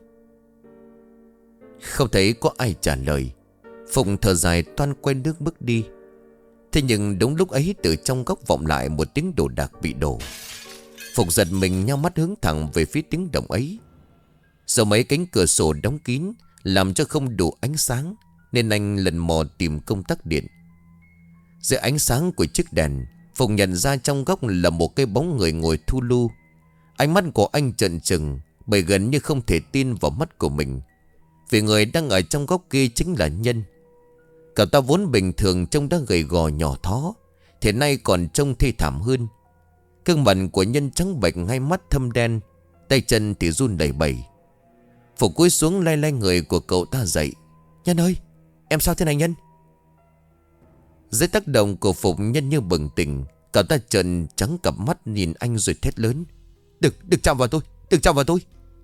Không thấy có ai trả lời. Phụng thở dài toan quay nước bước đi. Thế nhưng đúng lúc ấy, từ trong góc vọng lại một tiếng đồ đạc bị đổ. Phục giật mình nhao mắt hướng thẳng về phía tiếng động ấy. Do mấy cánh cửa sổ đóng kín làm cho không đủ ánh sáng, nên anh lần mò tìm công tắc điện. Dưới ánh sáng của chiếc đèn, Phục nhận ra trong góc là một cái bóng người ngồi thu lu. Ánh mắt của anh trợn trừng, bởi gần như không thể tin vào mắt của mình, vì người đang ở trong góc kia chính là Nhân. Cậu ta vốn bình thường trông đã gầy gò nhỏ thó, thì nay còn trông thê thảm hơn. Gương mặt của Nhân trắng bệch, hai mắt thâm đen, tay chân thì run đầy bẩy. Phục cúi xuống lay lay người của cậu ta dậy. Nhân ơi, em sao thế này Nhân? Dưới tác động của Phục, Nhân như bừng tỉnh. Cậu ta trợn trắng cặp mắt nhìn anh rồi thét lớn. Đừng, đừng chạm vào tôi, đừng chạm vào tôi.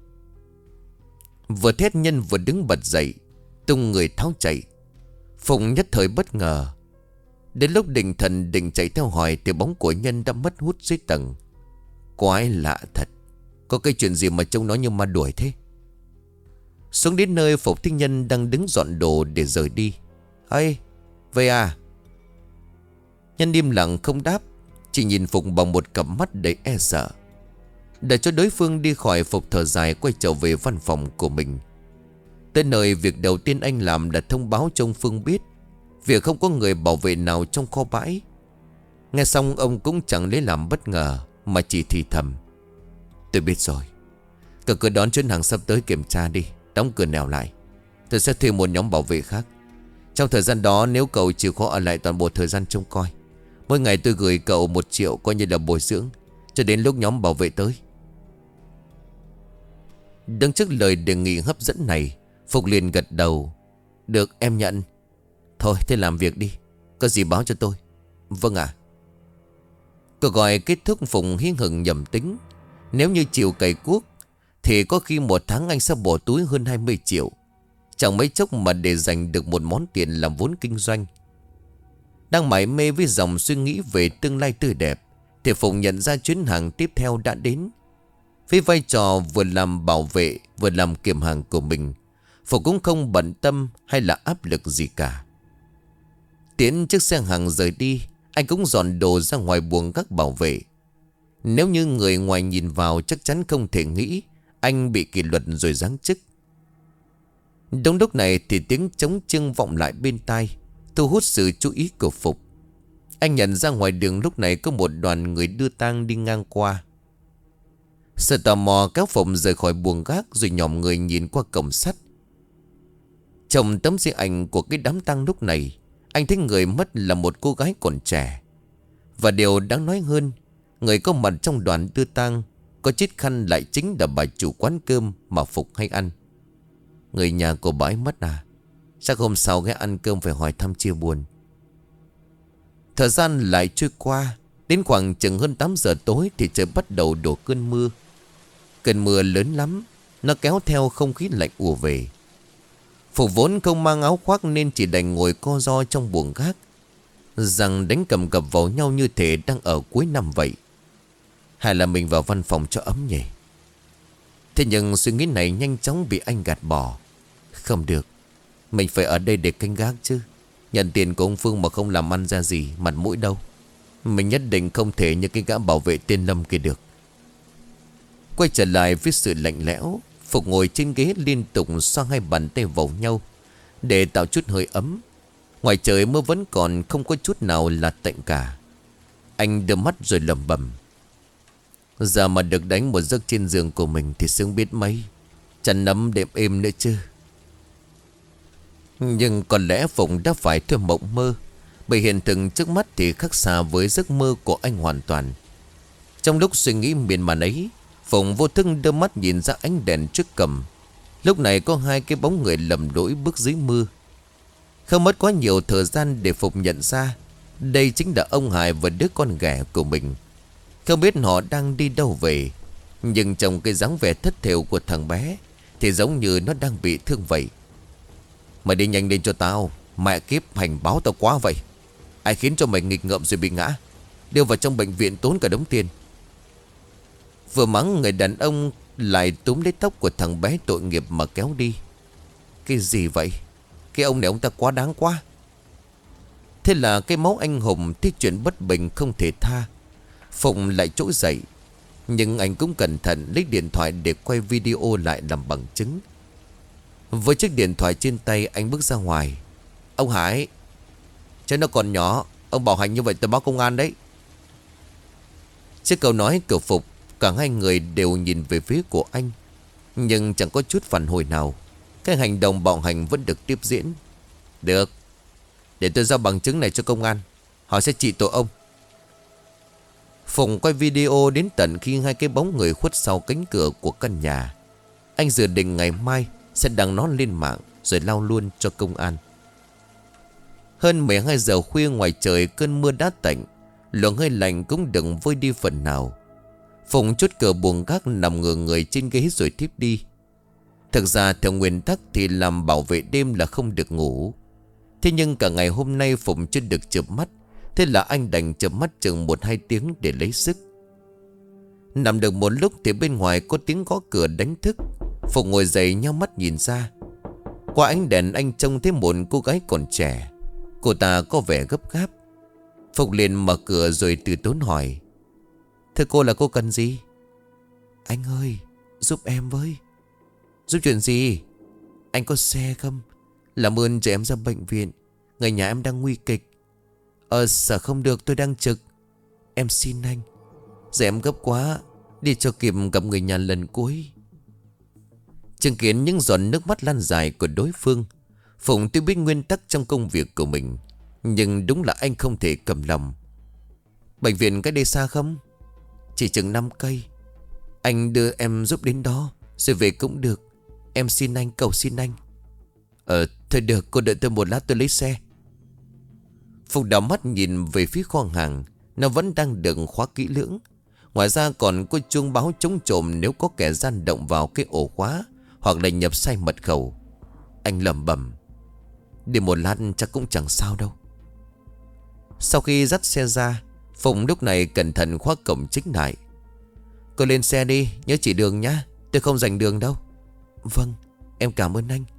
Vừa thét, Nhân vừa đứng bật dậy, tung người tháo chạy. Phục nhất thời bất ngờ. Đến lúc định thần định chạy theo hỏi thì bóng của Nhân đã mất hút dưới tầng. Quái lạ thật, Có cái chuyện gì mà trông nó như ma đuổi thế? Xuống đến nơi, Phục thấy Nhân đang đứng dọn đồ để rời đi. Ây, về à? Nhân im lặng không đáp, chỉ nhìn Phục bằng một cặp mắt đầy e sợ. Để cho đối phương đi khỏi, Phục thở dài quay trở về văn phòng của mình. Tới nơi, việc đầu tiên anh làm là thông báo cho ông Phương biết việc không có người bảo vệ nào trong kho bãi. Nghe xong ông cũng chẳng lấy làm bất ngờ, mà chỉ thì thầm: Tôi biết rồi. Cậu cứ đón chuyến hàng sắp tới kiểm tra đi, đóng cửa nẻo lại. Tôi sẽ thuê một nhóm bảo vệ khác. Trong thời gian đó, nếu cậu chịu khó ở lại toàn bộ thời gian trông coi, mỗi ngày tôi gửi cậu một triệu coi như là bồi dưỡng, cho đến lúc nhóm bảo vệ tới. Đứng trước lời đề nghị hấp dẫn này, Phục liền gật đầu. Được, em nhận. Thôi thế làm việc đi, có gì báo cho tôi. Vâng ạ. Cuộc gọi kết thúc, Phục hí hửng nhầm tính. Nếu như chịu cày cuốc thì có khi một tháng anh sẽ bỏ túi hơn hai mươi triệu. Chẳng mấy chốc mà để dành được một món tiền làm vốn kinh doanh. Đang mải mê với dòng suy nghĩ về tương lai tươi đẹp, thì Phục nhận ra chuyến hàng tiếp theo đã đến. Với vai trò vừa làm bảo vệ vừa làm kiểm hàng của mình, Phục cũng không bận tâm hay là áp lực gì cả. Tiến chiếc xe hàng rời đi, anh cũng dọn đồ ra ngoài buồng các bảo vệ. Nếu như người ngoài nhìn vào chắc chắn không thể nghĩ anh bị kỷ luật rồi giáng chức. Đúng lúc này thì tiếng trống chiêng vọng lại bên tai, thu hút sự chú ý của Phục. Anh nhận ra ngoài đường lúc này có một đoàn người đưa tang đi ngang qua. Sự tò mò kéo Phục rời khỏi buồng gác, rồi nhòm người nhìn qua cổng sắt. Trong tấm di ảnh của cái đám tang lúc này, anh thấy người mất là một cô gái còn trẻ. Và điều đáng nói hơn, người có mặt trong đoàn đưa tang có chiếc khăn lại chính là bà chủ quán cơm mà Phục hay ăn. Người nhà của bà ấy mất à? Chắc hôm sau ghé ăn cơm phải hỏi thăm chia buồn. Thời gian lại trôi qua. Đến khoảng chừng hơn tám giờ tối thì trời bắt đầu đổ cơn mưa. Cơn mưa lớn lắm, nó kéo theo không khí lạnh ùa về. Phục vốn không mang áo khoác nên chỉ đành ngồi co ro trong buồng gác, rằng đánh cầm cập vào nhau như thể đang ở cuối năm vậy. Hay là mình vào văn phòng cho ấm nhỉ? Thế nhưng suy nghĩ này nhanh chóng bị anh gạt bỏ. Không được, mình phải ở đây để canh gác chứ. Nhận tiền của ông Phương mà không làm ăn ra gì, mặt mũi đâu. Mình nhất định không thể như cái gã bảo vệ tên Lâm kia được. Quay trở lại với sự lạnh lẽo, Phục ngồi trên ghế liên tục xoa hai bàn tay vào nhau để tạo chút hơi ấm. Ngoài trời mưa vẫn còn không có chút nào là tạnh cả. Anh đưa mắt rồi lẩm bẩm: giờ mà được đánh một giấc trên giường của mình thì sướng biết mấy. Chăn nấm đệm êm nữa chứ. Nhưng có lẽ Phục đã phải thuê mộng mơ, bởi hiện thực trước mắt thì khác xa với giấc mơ của anh hoàn toàn. Trong lúc suy nghĩ miên man ấy, Phục vô thức đưa mắt nhìn ra ánh đèn trước cầm. Lúc này có hai cái bóng người lầm lỗi bước dưới mưa. Không mất quá nhiều thời gian để Phục nhận ra đây chính là ông Hải và đứa con ghẻ của mình. Không biết họ đang đi đâu về, nhưng trong cái dáng vẻ thất thểu của thằng bé thì giống như nó đang bị thương vậy. Mày đi nhanh lên cho tao. Mẹ kiếp, hành báo tao quá vậy. Ai khiến cho mày nghịch ngợm rồi bị ngã, đưa vào trong bệnh viện tốn cả đống tiền. Vừa mắng, người đàn ông lại túm lấy tóc của thằng bé tội nghiệp mà kéo đi. Cái gì vậy? Cái ông này ông ta quá đáng quá. Thế là cái máu anh hùng thấy chuyện bất bình không thể tha. Phụng lại trỗi dậy, nhưng anh cũng cẩn thận lấy điện thoại để quay video lại làm bằng chứng. Với chiếc điện thoại trên tay, anh bước ra ngoài. Ông Hải, chứ nó còn nhỏ, ông bảo hành như vậy tôi báo công an đấy. Trước câu nói của Phục, cả hai người đều nhìn về phía của anh, nhưng chẳng có chút phản hồi nào. Cái hành động bạo hành vẫn được tiếp diễn. Được, để tôi giao bằng chứng này cho công an, họ sẽ trị tội ông. Phụng quay video đến tận khi hai cái bóng người khuất sau cánh cửa của căn nhà. Anh dự định ngày mai sẽ đăng nó lên mạng rồi lao luôn cho công an. Hơn mười hai giờ khuya, ngoài trời cơn mưa đã tạnh, luồng hơi lạnh cũng đừng vơi đi phần nào. Phụng chốt cửa buồng gác, nằm ngửa người trên ghế rồi thiếp đi. Thực ra theo nguyên tắc thì làm bảo vệ đêm là không được ngủ. Thế nhưng cả ngày hôm nay Phụng chưa được chợp mắt, thế là anh đành chợp mắt chừng một hai tiếng để lấy sức. Nằm được một lúc thì bên ngoài có tiếng gõ cửa đánh thức. Phục ngồi dậy nheo mắt nhìn ra. Qua ánh đèn anh trông thấy một cô gái còn trẻ. Cô ta có vẻ gấp gáp. Phục liền mở cửa rồi từ tốn hỏi: "Thưa cô, là cô cần gì?" "Anh ơi, giúp em với." "Giúp chuyện gì?" "Anh có xe không? Làm ơn cho em ra bệnh viện. Người nhà em đang nguy kịch." "Ờ sợ không được, tôi đang trực." "Em xin anh. Giờ em gấp quá, đi cho kịp gặp người nhà lần cuối." Chứng kiến những giọt nước mắt lan dài của đối phương, Phụng tuy biết nguyên tắc trong công việc của mình, nhưng đúng là anh không thể cầm lòng. "Bệnh viện cách đây xa không?" "Chỉ chừng năm cây. Anh đưa em giúp đến đó rồi về cũng được. Em xin anh, cầu xin anh." "Ờ thôi được, cô đợi tôi một lát tôi lấy xe." Phục đảo mắt nhìn về phía kho hàng. Nó vẫn đang được khóa kỹ lưỡng. Ngoài ra còn có chuông báo chống trộm nếu có kẻ gian động vào cái ổ khóa, hoặc là nhập sai mật khẩu. Anh lẩm bẩm: "Đi một lát chắc cũng chẳng sao đâu." Sau khi dắt xe ra, Phụng lúc này cẩn thận khóa cổng chính lại. "Cô lên xe đi, nhớ chỉ đường nhá. Tôi không rành đường đâu." "Vâng, em cảm ơn anh."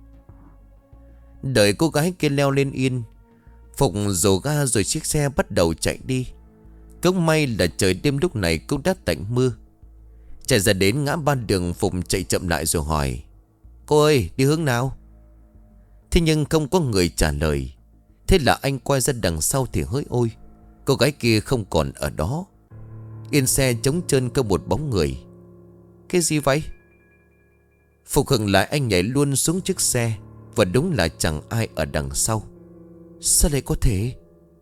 Đợi cô gái kia leo lên yên, Phụng dồ ga rồi chiếc xe bắt đầu chạy đi. Cũng may là trời đêm lúc này cũng đã tạnh mưa. Chạy ra đến ngã ba đường, Phụng chạy chậm lại rồi hỏi: "Cô ơi, đi hướng nào?" Thế nhưng không có người trả lời. Thế là anh quay ra đằng sau thì hỡi ôi, cô gái kia không còn ở đó. Yên xe trống trơn có một bóng người. Cái gì vậy? Phục hừng lại, anh nhảy luôn xuống chiếc xe. Và đúng là chẳng ai ở đằng sau. Sao lại có thể?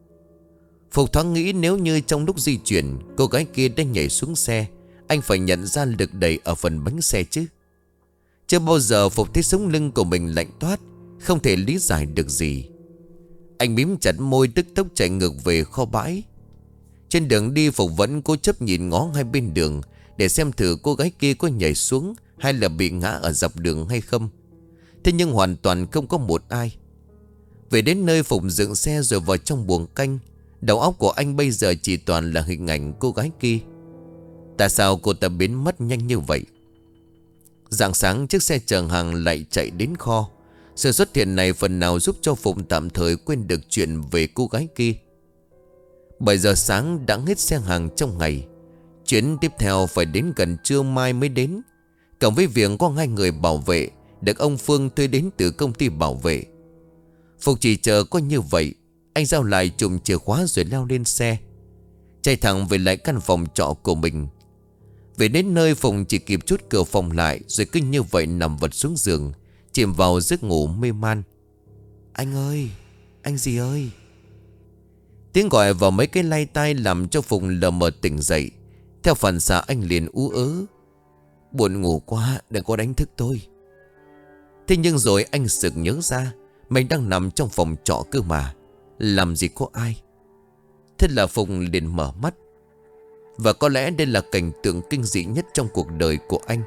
Phục thoáng nghĩ nếu như trong lúc di chuyển cô gái kia đã nhảy xuống xe, anh phải nhận ra lực đẩy ở phần bánh xe chứ. Chưa bao giờ Phục thấy sống lưng của mình lạnh toát, không thể lý giải được gì. Anh mím chặt môi tức tốc chạy ngược về kho bãi. Trên đường đi, Phục vẫn cố chấp nhìn ngó hai bên đường để xem thử cô gái kia có nhảy xuống hay là bị ngã ở dọc đường hay không. Thế nhưng hoàn toàn không có một ai. Về đến nơi, Phục dựng xe rồi vào trong buồng canh. Đầu óc của anh bây giờ chỉ toàn là hình ảnh cô gái kia. Tại sao cô ta biến mất nhanh như vậy? Rạng sáng, chiếc xe chở hàng lại chạy đến kho. Sự xuất hiện này phần nào giúp cho Phụng tạm thời quên được chuyện về cô gái kia. Bảy giờ sáng đã hết xe hàng trong ngày. Chuyến tiếp theo phải đến gần trưa mai mới đến. Cộng với việc có hai người bảo vệ được ông Phương thuê đến từ công ty bảo vệ. Phục chỉ chờ có như vậy, anh giao lại chùm chìa khóa rồi leo lên xe, chạy thẳng về lại căn phòng trọ của mình. Về đến nơi, Phụng chỉ kịp chốt cửa phòng lại rồi cứ như vậy nằm vật xuống giường, chìm vào giấc ngủ mê man. Anh ơi, anh gì ơi. Tiếng gọi vào mấy cái lai tai làm cho Phụng lờ mờ tỉnh dậy. Theo phản xạ anh liền ú ớ: Buồn ngủ quá, đừng có đánh thức tôi. Thế nhưng rồi anh sực nhớ ra mình đang nằm trong phòng trọ cơ mà, làm gì có ai. Thế là Phụng liền mở mắt. Và có lẽ đây là cảnh tượng kinh dị nhất trong cuộc đời của anh.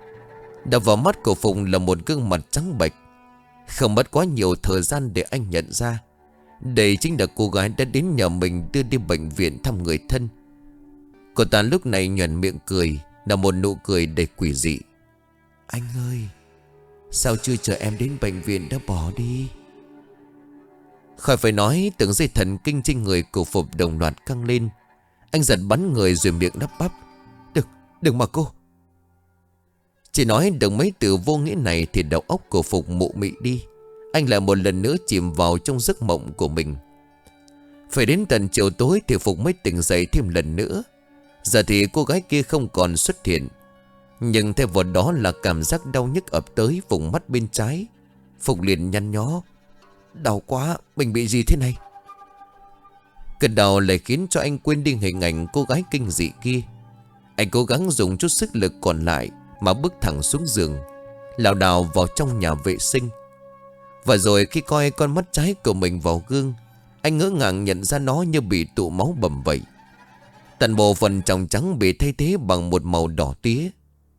Đập vào mắt của Phụng là một gương mặt trắng bệch. Không mất quá nhiều thời gian để anh nhận ra đây chính là cô gái đã đến nhà mình đưa đi bệnh viện thăm người thân. Cô ta lúc này nhoẻn miệng cười, là một nụ cười đầy quỷ dị. Anh ơi, sao chưa chờ em đến bệnh viện đã bỏ đi? Khỏi phải nói, tưởng dây thần kinh trên người của Phục đồng loạt căng lên. Anh giật bắn người rồi miệng đắp bắp: Đừng, đừng mà cô. Chỉ nói được mấy từ vô nghĩa này thì đầu óc của Phục mụ mị đi. Anh lại một lần nữa chìm vào trong giấc mộng của mình. Phải đến tận chiều tối thì Phục mới tỉnh dậy thêm lần nữa. Giờ thì cô gái kia không còn xuất hiện, nhưng thêm vào đó là cảm giác đau nhức ập tới vùng mắt bên trái. Phục liền nhăn nhó: Đau quá, mình bị gì thế này? Cơn đau lại khiến cho anh quên đi hình ảnh cô gái kinh dị kia. Anh cố gắng dùng chút sức lực còn lại mà bước thẳng xuống giường, lảo đảo vào trong nhà vệ sinh. Và rồi khi coi con mắt trái của mình vào gương, anh ngỡ ngàng nhận ra nó như bị tụ máu bầm vậy. Toàn bộ phần tròng trắng bị thay thế bằng một màu đỏ tía.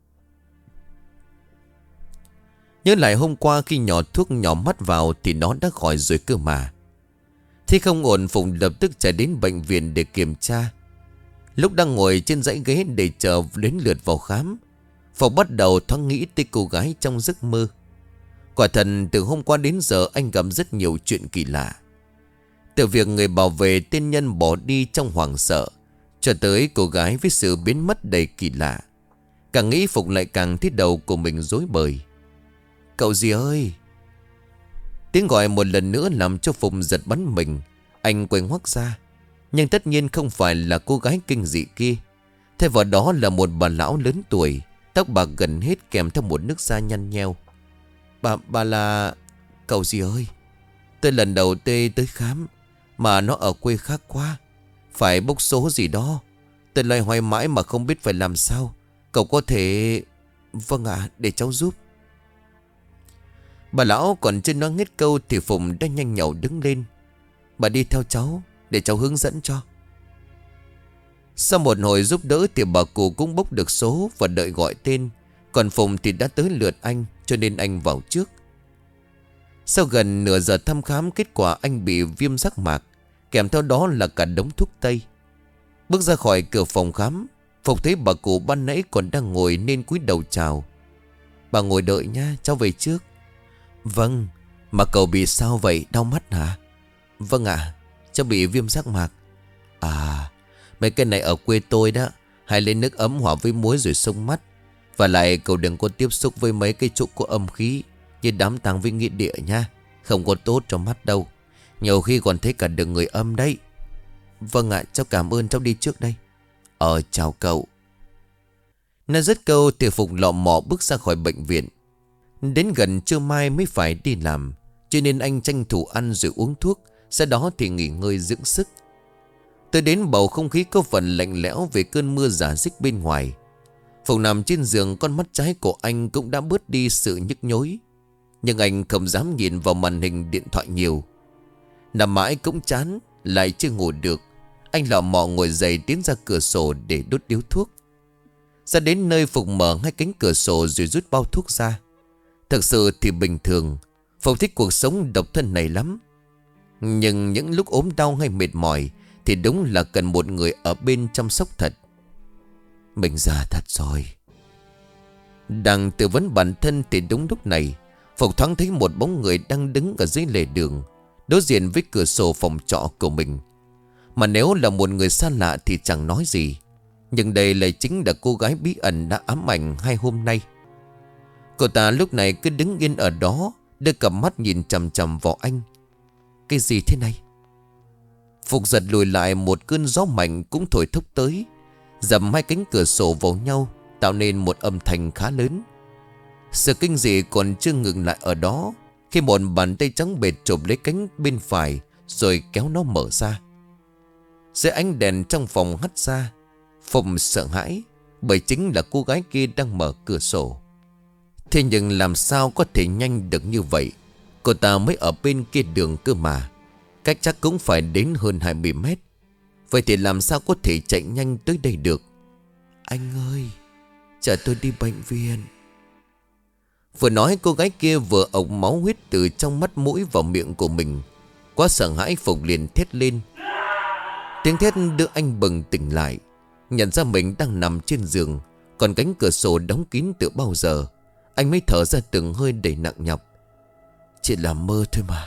Nhớ lại hôm qua khi nhỏ thuốc nhỏ mắt vào thì nó đã khỏi rồi cơ mà. Thế không ổn, Phụng lập tức chạy đến bệnh viện để kiểm tra. Lúc đang ngồi trên dãy ghế để chờ đến lượt vào khám, Phụng bắt đầu thoáng nghĩ tới cô gái trong giấc mơ. Quả thật từ hôm qua đến giờ anh gặp rất nhiều chuyện kỳ lạ. Từ việc người bảo vệ tên nhân bỏ đi trong hoảng sợ, cho tới cô gái với sự biến mất đầy kỳ lạ. Càng nghĩ Phục lại càng thấy đầu của mình rối bời. Cậu gì ơi! Tiếng gọi một lần nữa làm cho Phục giật bắn mình. Anh quay ngoắt ra, nhưng tất nhiên không phải là cô gái kinh dị kia. Thay vào đó là một bà lão lớn tuổi, tóc bạc gần hết kèm theo một nước da nhăn nheo. Bà, bà là... Cậu gì ơi! Tôi lần đầu tê tới khám, mà nó ở quê khác quá, phải bốc số gì đó. Tôi loay hoay mãi mà không biết phải làm sao. Cậu có thể... Vâng ạ, để cháu giúp. Bà lão còn chưa nói hết câu thì Phụng đã nhanh nhảu đứng lên. Bà đi theo cháu, để cháu hướng dẫn cho. Sau một hồi giúp đỡ thì bà cụ cũng bốc được số và đợi gọi tên. Còn Phụng thì đã tới lượt anh, cho nên anh vào trước. Sau gần nửa giờ thăm khám, kết quả anh bị viêm giác mạc, kèm theo đó là cả đống thuốc tây. Bước ra khỏi cửa phòng khám, Phục thấy bà cụ ban nãy còn đang ngồi nên cúi đầu chào. Bà ngồi đợi nha, cháu về trước. Vâng, mà cậu bị sao vậy, đau mắt hả? Vâng ạ, cháu bị viêm giác mạc. À, mấy cái này ở quê tôi đó, hay lên nước ấm hòa với muối rồi xông mắt. Và lại cậu đừng có tiếp xúc với mấy cái chỗ có âm khí như đám tang với nghĩa địa nha, không có tốt cho mắt đâu. Nhiều khi còn thấy cả đường người âm đấy. Vâng ạ, cháu cảm ơn, cháu đi trước đây. Ờ, chào cậu. Nói dứt câu thì Phục lọ mọ bước ra khỏi bệnh viện. Đến gần trưa mai mới phải đi làm, cho nên anh tranh thủ ăn rồi uống thuốc, sau đó thì nghỉ ngơi dưỡng sức. Tới đến bầu không khí có phần lạnh lẽo về cơn mưa rả rích bên ngoài. Phục nằm trên giường, con mắt trái của anh cũng đã bớt đi sự nhức nhối. Nhưng anh không dám nhìn vào màn hình điện thoại nhiều. Nằm mãi cũng chán, lại chưa ngủ được. Anh lọ mọ ngồi dậy tiến ra cửa sổ để đốt điếu thuốc. Ra đến nơi Phục mở hai cánh cửa sổ rồi rút bao thuốc ra. Thực sự thì bình thường, Phục thích cuộc sống độc thân này lắm. Nhưng những lúc ốm đau hay mệt mỏi thì đúng là cần một người ở bên chăm sóc thật. Mình già thật rồi. Đang tư vấn bản thân thì đúng lúc này, Phục thoáng thấy một bóng người đang đứng ở dưới lề đường, đối diện với cửa sổ phòng trọ của mình. Mà nếu là một người xa lạ thì chẳng nói gì, nhưng đây lại chính là cô gái bí ẩn đã ám ảnh hai hôm nay. Cô ta lúc này cứ đứng yên ở đó, đưa cặp mắt nhìn chằm chằm vào anh. Cái gì thế này? Phục giật lùi lại, một cơn gió mạnh cũng thổi thốc tới, dầm hai cánh cửa sổ vào nhau, tạo nên một âm thanh khá lớn. Sự kinh dị còn chưa ngừng lại ở đó, khi một bàn tay trắng bệt chộp lấy cánh bên phải rồi kéo nó mở ra. Dưới ánh đèn trong phòng hắt ra, Phục sợ hãi, bởi chính là cô gái kia đang mở cửa sổ. Thế nhưng làm sao có thể nhanh được như vậy? Cô ta mới ở bên kia đường cơ mà, cách chắc cũng phải đến hơn hai mươi mét. Vậy thì làm sao có thể chạy nhanh tới đây được? Anh ơi, chở tôi đi bệnh viện. Vừa nói cô gái kia vừa ộc máu huyết từ trong mắt mũi vào miệng của mình. Quá sợ hãi, Phục liền thét lên. Tiếng thét đưa anh bừng tỉnh lại, nhận ra mình đang nằm trên giường, còn cánh cửa sổ đóng kín từ bao giờ. Anh mới thở ra từng hơi đầy nặng nhọc. Chỉ là mơ thôi mà.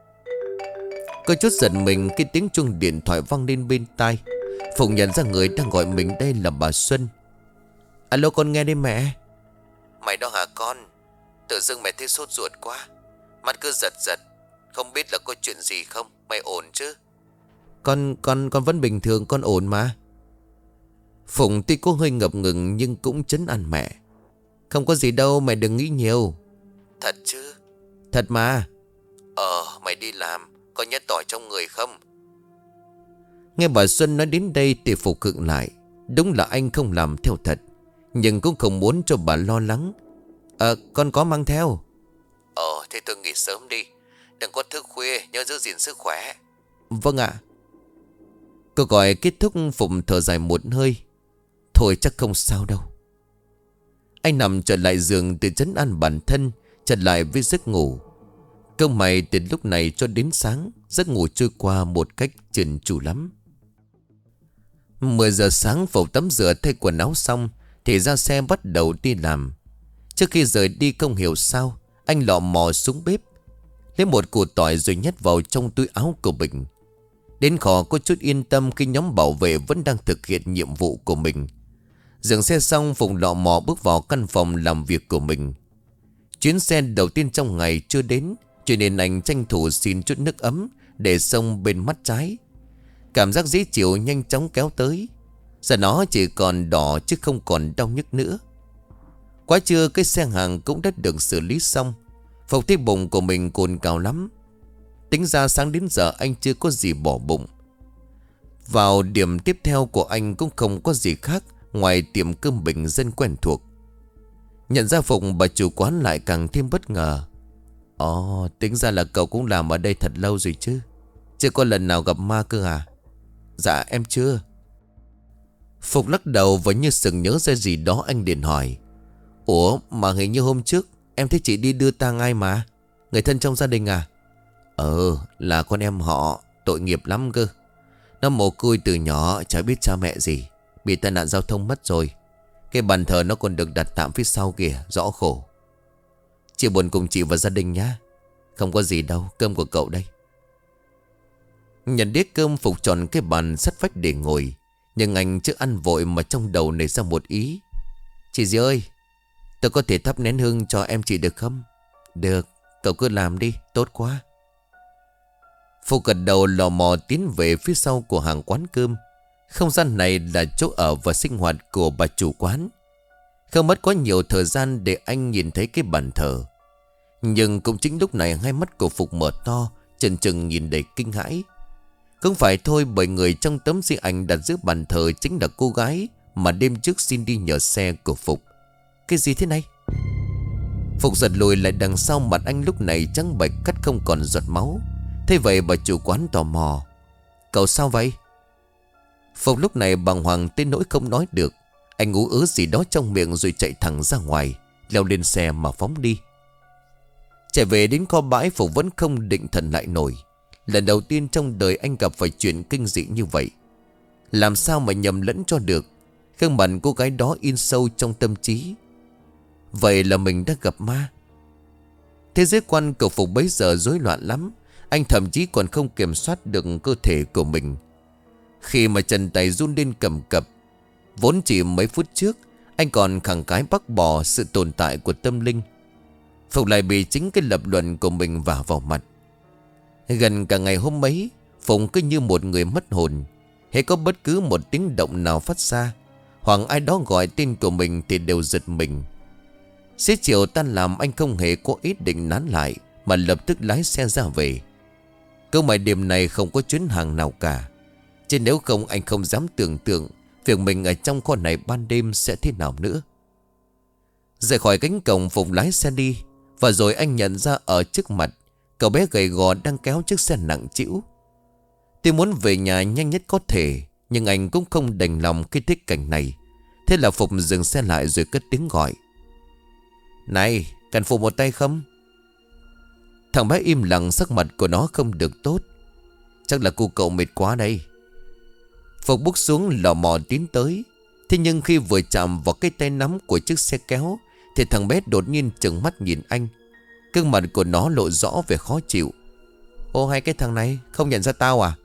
Có chút giật mình khi tiếng chuông điện thoại vang lên bên tai. Phục nhận ra người đang gọi mình đây là bà Xuân. Alo, con nghe đây mẹ. Mày đó hả con? Tự dưng mẹ thấy sốt ruột quá, mắt cứ giật giật, không biết là có chuyện gì không. Mày ổn chứ? Con con con vẫn bình thường, con ổn mà. Phụng tuy có hơi ngập ngừng nhưng cũng trấn an mẹ. Không có gì đâu, mẹ đừng nghĩ nhiều. Thật chứ? Thật mà. Ờ, mày đi làm có nhét tỏi trong người không? Nghe bà Xuân nói đến đây thì Phục khựng lại. Đúng là anh không làm theo thật, nhưng cũng không muốn cho bà lo lắng. Ờ, con có mang theo. Ờ, thế tôi nghỉ sớm đi, đừng có thức khuya, nhớ giữ gìn sức khỏe. Vâng ạ. Câu gọi kết thúc, Phục thở dài một hơi. Thôi chắc không sao đâu. Anh nằm trở lại giường tự trấn an bản thân, trở lại với giấc ngủ. Câu mày từ lúc này cho đến sáng, giấc ngủ trôi qua một cách trơn tru lắm. Mười giờ sáng Phục tắm rửa thay quần áo xong thì ra xe bắt đầu đi làm. Trước khi rời đi không hiểu sao anh lọ mò xuống bếp, lấy một củ tỏi rồi nhét vào trong túi áo của mình. Đến khó có chút yên tâm khi nhóm bảo vệ vẫn đang thực hiện nhiệm vụ của mình. Dừng xe xong Phục lọ mò bước vào căn phòng làm việc của mình. Chuyến xe đầu tiên trong ngày chưa đến, cho nên anh tranh thủ xin chút nước ấm để xông bên mắt trái. Cảm giác dễ chịu nhanh chóng kéo tới. Giờ nó chỉ còn đỏ chứ không còn đau nhức nữa. Quá trưa cái xe hàng cũng đã được xử lý xong. Phục thấy bụng của mình cồn cào lắm. Tính ra sáng đến giờ anh chưa có gì bỏ bụng. Vào điểm tiếp theo của anh cũng không có gì khác ngoài tiệm cơm bình dân quen thuộc. Nhận ra Phục, bà chủ quán lại càng thêm bất ngờ. Ồ, tính ra là cậu cũng làm ở đây thật lâu rồi chứ. Chưa có lần nào gặp ma cơ à? Dạ em chưa. Phục lắc đầu và như sừng nhớ ra gì đó, anh liền hỏi. Ủa mà hình như hôm trước em thấy chị đi đưa tang ai mà. Người thân trong gia đình à? Ờ, là con em họ. Tội nghiệp lắm cơ. Nó mồ côi từ nhỏ, chả biết cha mẹ gì. Bị tai nạn giao thông mất rồi. Cái bàn thờ nó còn được đặt tạm phía sau kìa, rõ khổ. Chị buồn cùng chị và gia đình nhá. Không có gì đâu, cơm của cậu đây. Nhận đĩa cơm, Phục chọn cái bàn sắt vách để ngồi. Nhưng anh chưa ăn vội mà trong đầu nảy ra một ý. Chị dì ơi, tôi có thể thắp nén hương cho em chị được không? Được, cậu cứ làm đi, tốt quá. Phục gật đầu lò mò tiến về phía sau của hàng quán cơm. Không gian này là chỗ ở và sinh hoạt của bà chủ quán. Không mất quá nhiều thời gian để anh nhìn thấy cái bàn thờ. Nhưng cũng chính lúc này hai mắt của Phục mở to, chần chừng nhìn đầy kinh hãi. Không phải thôi, bởi người trong tấm di ảnh đặt giữa bàn thờ chính là cô gái mà đêm trước xin đi nhờ xe của Phục. Cái gì thế này? Phục giật lùi lại đằng sau, mặt anh lúc này trắng bệch cắt không còn giọt máu. Thế vậy bà chủ quán tò mò. Cậu sao vậy? Phục lúc này bàng hoàng tới nỗi không nói được. Anh ú ớ gì đó trong miệng rồi chạy thẳng ra ngoài, leo lên xe mà phóng đi. Chạy về đến kho bãi, Phục vẫn không định thần lại nổi. Lần đầu tiên trong đời anh gặp phải chuyện kinh dị như vậy. Làm sao mà nhầm lẫn cho được. Gương mặt cô gái đó in sâu trong tâm trí. Vậy là mình đã gặp ma. Thế giới quan của Phục bấy giờ rối loạn lắm. Anh thậm chí còn không kiểm soát được cơ thể của mình. Khi mà chân tay run lên cầm cập. Vốn chỉ mấy phút trước anh còn khẳng khái bác bỏ sự tồn tại của tâm linh, Phục lại bị chính cái lập luận của mình vả vào mặt. Gần cả ngày hôm ấy, Phục cứ như một người mất hồn. Hễ có bất cứ một tiếng động nào phát ra, hoặc ai đó gọi tên của mình thì đều giật mình. Xế chiều tan làm, anh không hề có ý định nán lại mà lập tức lái xe ra về. Câu mày đêm này không có chuyến hàng nào cả. Chứ nếu không anh không dám tưởng tượng việc mình ở trong kho này ban đêm sẽ thế nào nữa. Rời khỏi cánh cổng, Phục lái xe đi. Và rồi anh nhận ra ở trước mặt cậu bé gầy gò đang kéo chiếc xe nặng trĩu. Tôi muốn về nhà nhanh nhất có thể, nhưng anh cũng không đành lòng khi thấy cảnh này. Thế là Phục dừng xe lại rồi cất tiếng gọi. Này, cần phụ một tay không? Thằng bé im lặng, sắc mặt của nó không được tốt. Chắc là cô cậu mệt quá đây. Phục bước xuống lò mò tiến tới. Thế nhưng khi vừa chạm vào cái tay nắm của chiếc xe kéo thì thằng bé đột nhiên trừng mắt nhìn anh. Gương mặt của nó lộ rõ vẻ khó chịu. Ô, hai cái thằng này không nhận ra tao à?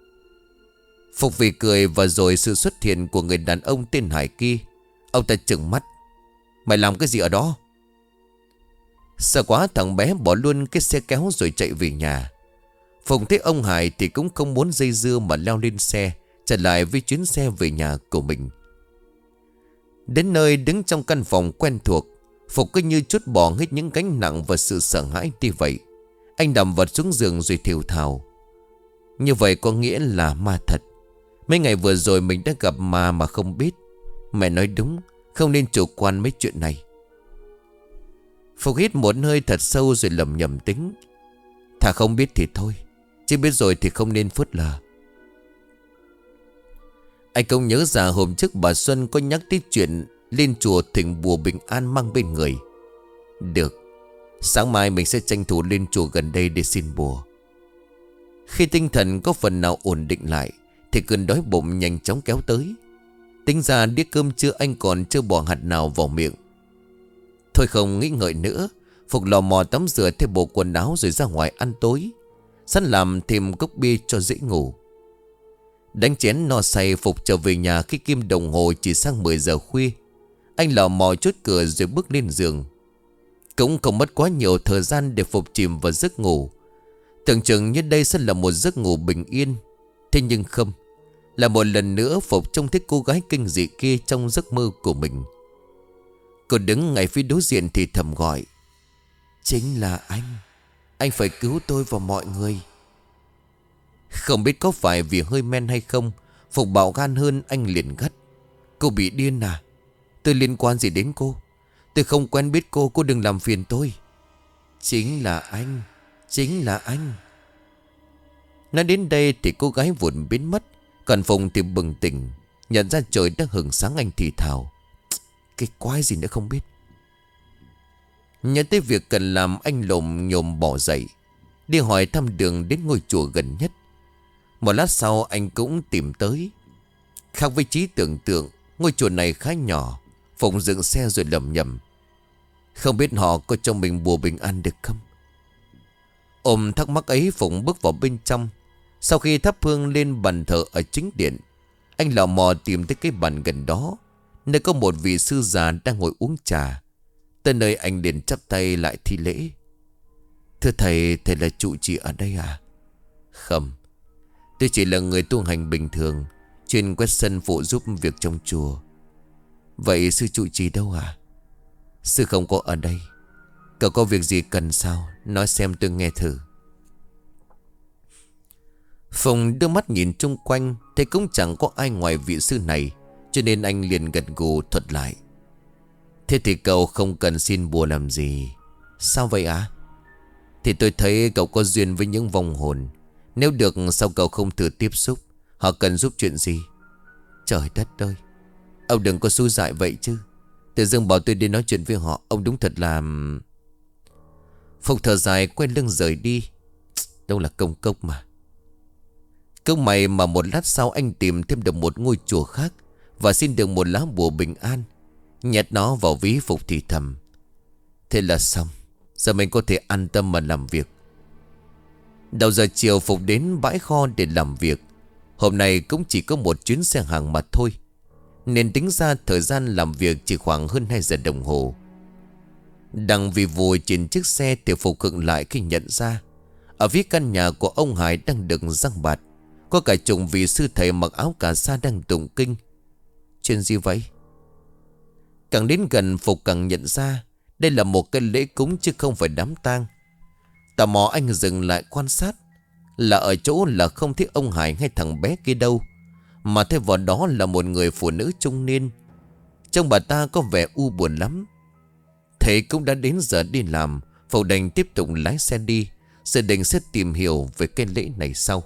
Phục vì cười và rồi sự xuất hiện của người đàn ông tên Hải kia. Ông ta trừng mắt. Mày làm cái gì ở đó? Sợ quá, thằng bé bỏ luôn cái xe kéo rồi chạy về nhà. Phục thấy ông Hải thì cũng không muốn dây dưa mà leo lên xe, trở lại với chuyến xe về nhà của mình. Đến nơi, đứng trong căn phòng quen thuộc, Phục cứ như trút bỏ hết những gánh nặng và sự sợ hãi đi vậy. Anh nằm vật xuống giường rồi thều thào. Như vậy có nghĩa là ma thật. Mấy ngày vừa rồi mình đã gặp ma mà không biết. Mẹ nói đúng, không nên chủ quan mấy chuyện này. Phục hít một hơi thật sâu rồi lẩm nhẩm tính. Thà không biết thì thôi, chứ biết rồi thì không nên phớt lờ. Anh không nhớ ra hôm trước bà Xuân có nhắc tới chuyện lên chùa thỉnh bùa bình an mang bên người. Được, sáng mai mình sẽ tranh thủ lên chùa gần đây để xin bùa. Khi tinh thần có phần nào ổn định lại thì cơn đói bụng nhanh chóng kéo tới. Tính ra đĩa cơm trưa anh còn chưa bỏ hạt nào vào miệng. Thôi không nghĩ ngợi nữa, Phục lò mò tắm rửa thêm bộ quần áo rồi ra ngoài ăn tối, sẵn làm thêm cốc bia cho dễ ngủ. Đánh chén no say, Phục trở về nhà khi kim đồng hồ chỉ sang mười giờ khuya. Anh lò mò chốt cửa rồi bước lên giường. Cũng không mất quá nhiều thời gian để Phục chìm vào giấc ngủ. Tưởng chừng như đây sẽ là một giấc ngủ bình yên. Thế nhưng không. Là một lần nữa Phục trông thấy cô gái kinh dị kia trong giấc mơ của mình. Cô đứng ngay phía đối diện thì thầm gọi: chính là anh. Anh phải cứu tôi và mọi người. Không biết có phải vì hơi men hay không, Phục bạo gan hơn, anh liền gắt: cô bị điên à? Tôi liên quan gì đến cô? Tôi không quen biết cô, cô đừng làm phiền tôi. Chính là anh. Chính là anh. Nói đến đây thì cô gái vụt biến mất. Còn Phục thì bừng tỉnh, nhận ra trời đã hừng sáng. Anh thì thào: cái quái gì nữa không biết. Nhớ tới việc cần làm, anh lồm nhồm bỏ dậy, đi hỏi thăm đường đến ngôi chùa gần nhất. Một lát sau anh cũng tìm tới. Khác với trí tưởng tượng, ngôi chùa này khá nhỏ. Phục dựng xe rồi lầm nhầm: không biết họ có cho mình bùa bình an được không? Ôm thắc mắc ấy, Phục bước vào bên trong. Sau khi thắp hương lên bàn thờ ở chính điện, anh lò mò tìm tới cái bàn gần đó, nơi có một vị sư già đang ngồi uống trà. Tới nơi anh liền chắp tay lại thi lễ: thưa thầy, thầy là trụ trì ở đây à? Không, tôi chỉ là người tu hành bình thường, chuyên quét sân phụ giúp việc trong chùa. Vậy sư trụ trì đâu à? Sư không có ở đây. Cậu có việc gì cần sao? Nói xem tôi nghe thử. Phùng đưa mắt nhìn chung quanh, thấy cũng chẳng có ai ngoài vị sư này, cho nên anh liền gật gù thuật lại: thế thì cậu không cần xin bùa làm gì. Sao vậy ạ? À? Thì tôi thấy cậu có duyên với những vong hồn. Nếu được sao cậu không thử tiếp xúc? Họ cần giúp chuyện gì? Trời đất ơi, ông đừng có xui dại vậy chứ. Tự dưng bảo tôi đi nói chuyện với họ, ông đúng thật là... Phục thở dài quay lưng rời đi. Đâu là công cốc mà. Câu mày mà một lát sau anh tìm thêm được một ngôi chùa khác và xin được một lá bùa bình an, nhét nó vào ví. Phục thì thầm: thế là xong. Giờ mình có thể an tâm mà làm việc. Đầu giờ chiều Phục đến bãi kho để làm việc. Hôm nay cũng chỉ có một chuyến xe hàng mà thôi, nên tính ra thời gian làm việc chỉ khoảng hơn hai giờ đồng hồ. Đang vì vùi trên chiếc xe thì Phục khựng lại khi nhận ra ở phía căn nhà của ông Hải đang được răng bạt, có cả chục vị sư thầy mặc áo cà sa đang tụng kinh. Chuyện gì vậy? Càng đến gần Phục càng nhận ra đây là một cái lễ cúng chứ không phải đám tang. Tò mò anh dừng lại quan sát. Là ở chỗ là không thấy ông Hải hay thằng bé kia đâu, mà thay vào đó là một người phụ nữ trung niên. Trông bà ta có vẻ u buồn lắm. Thế cũng đã đến giờ đi làm, Phục đành tiếp tục lái xe đi, dự định sẽ tìm hiểu về cái lễ này sau.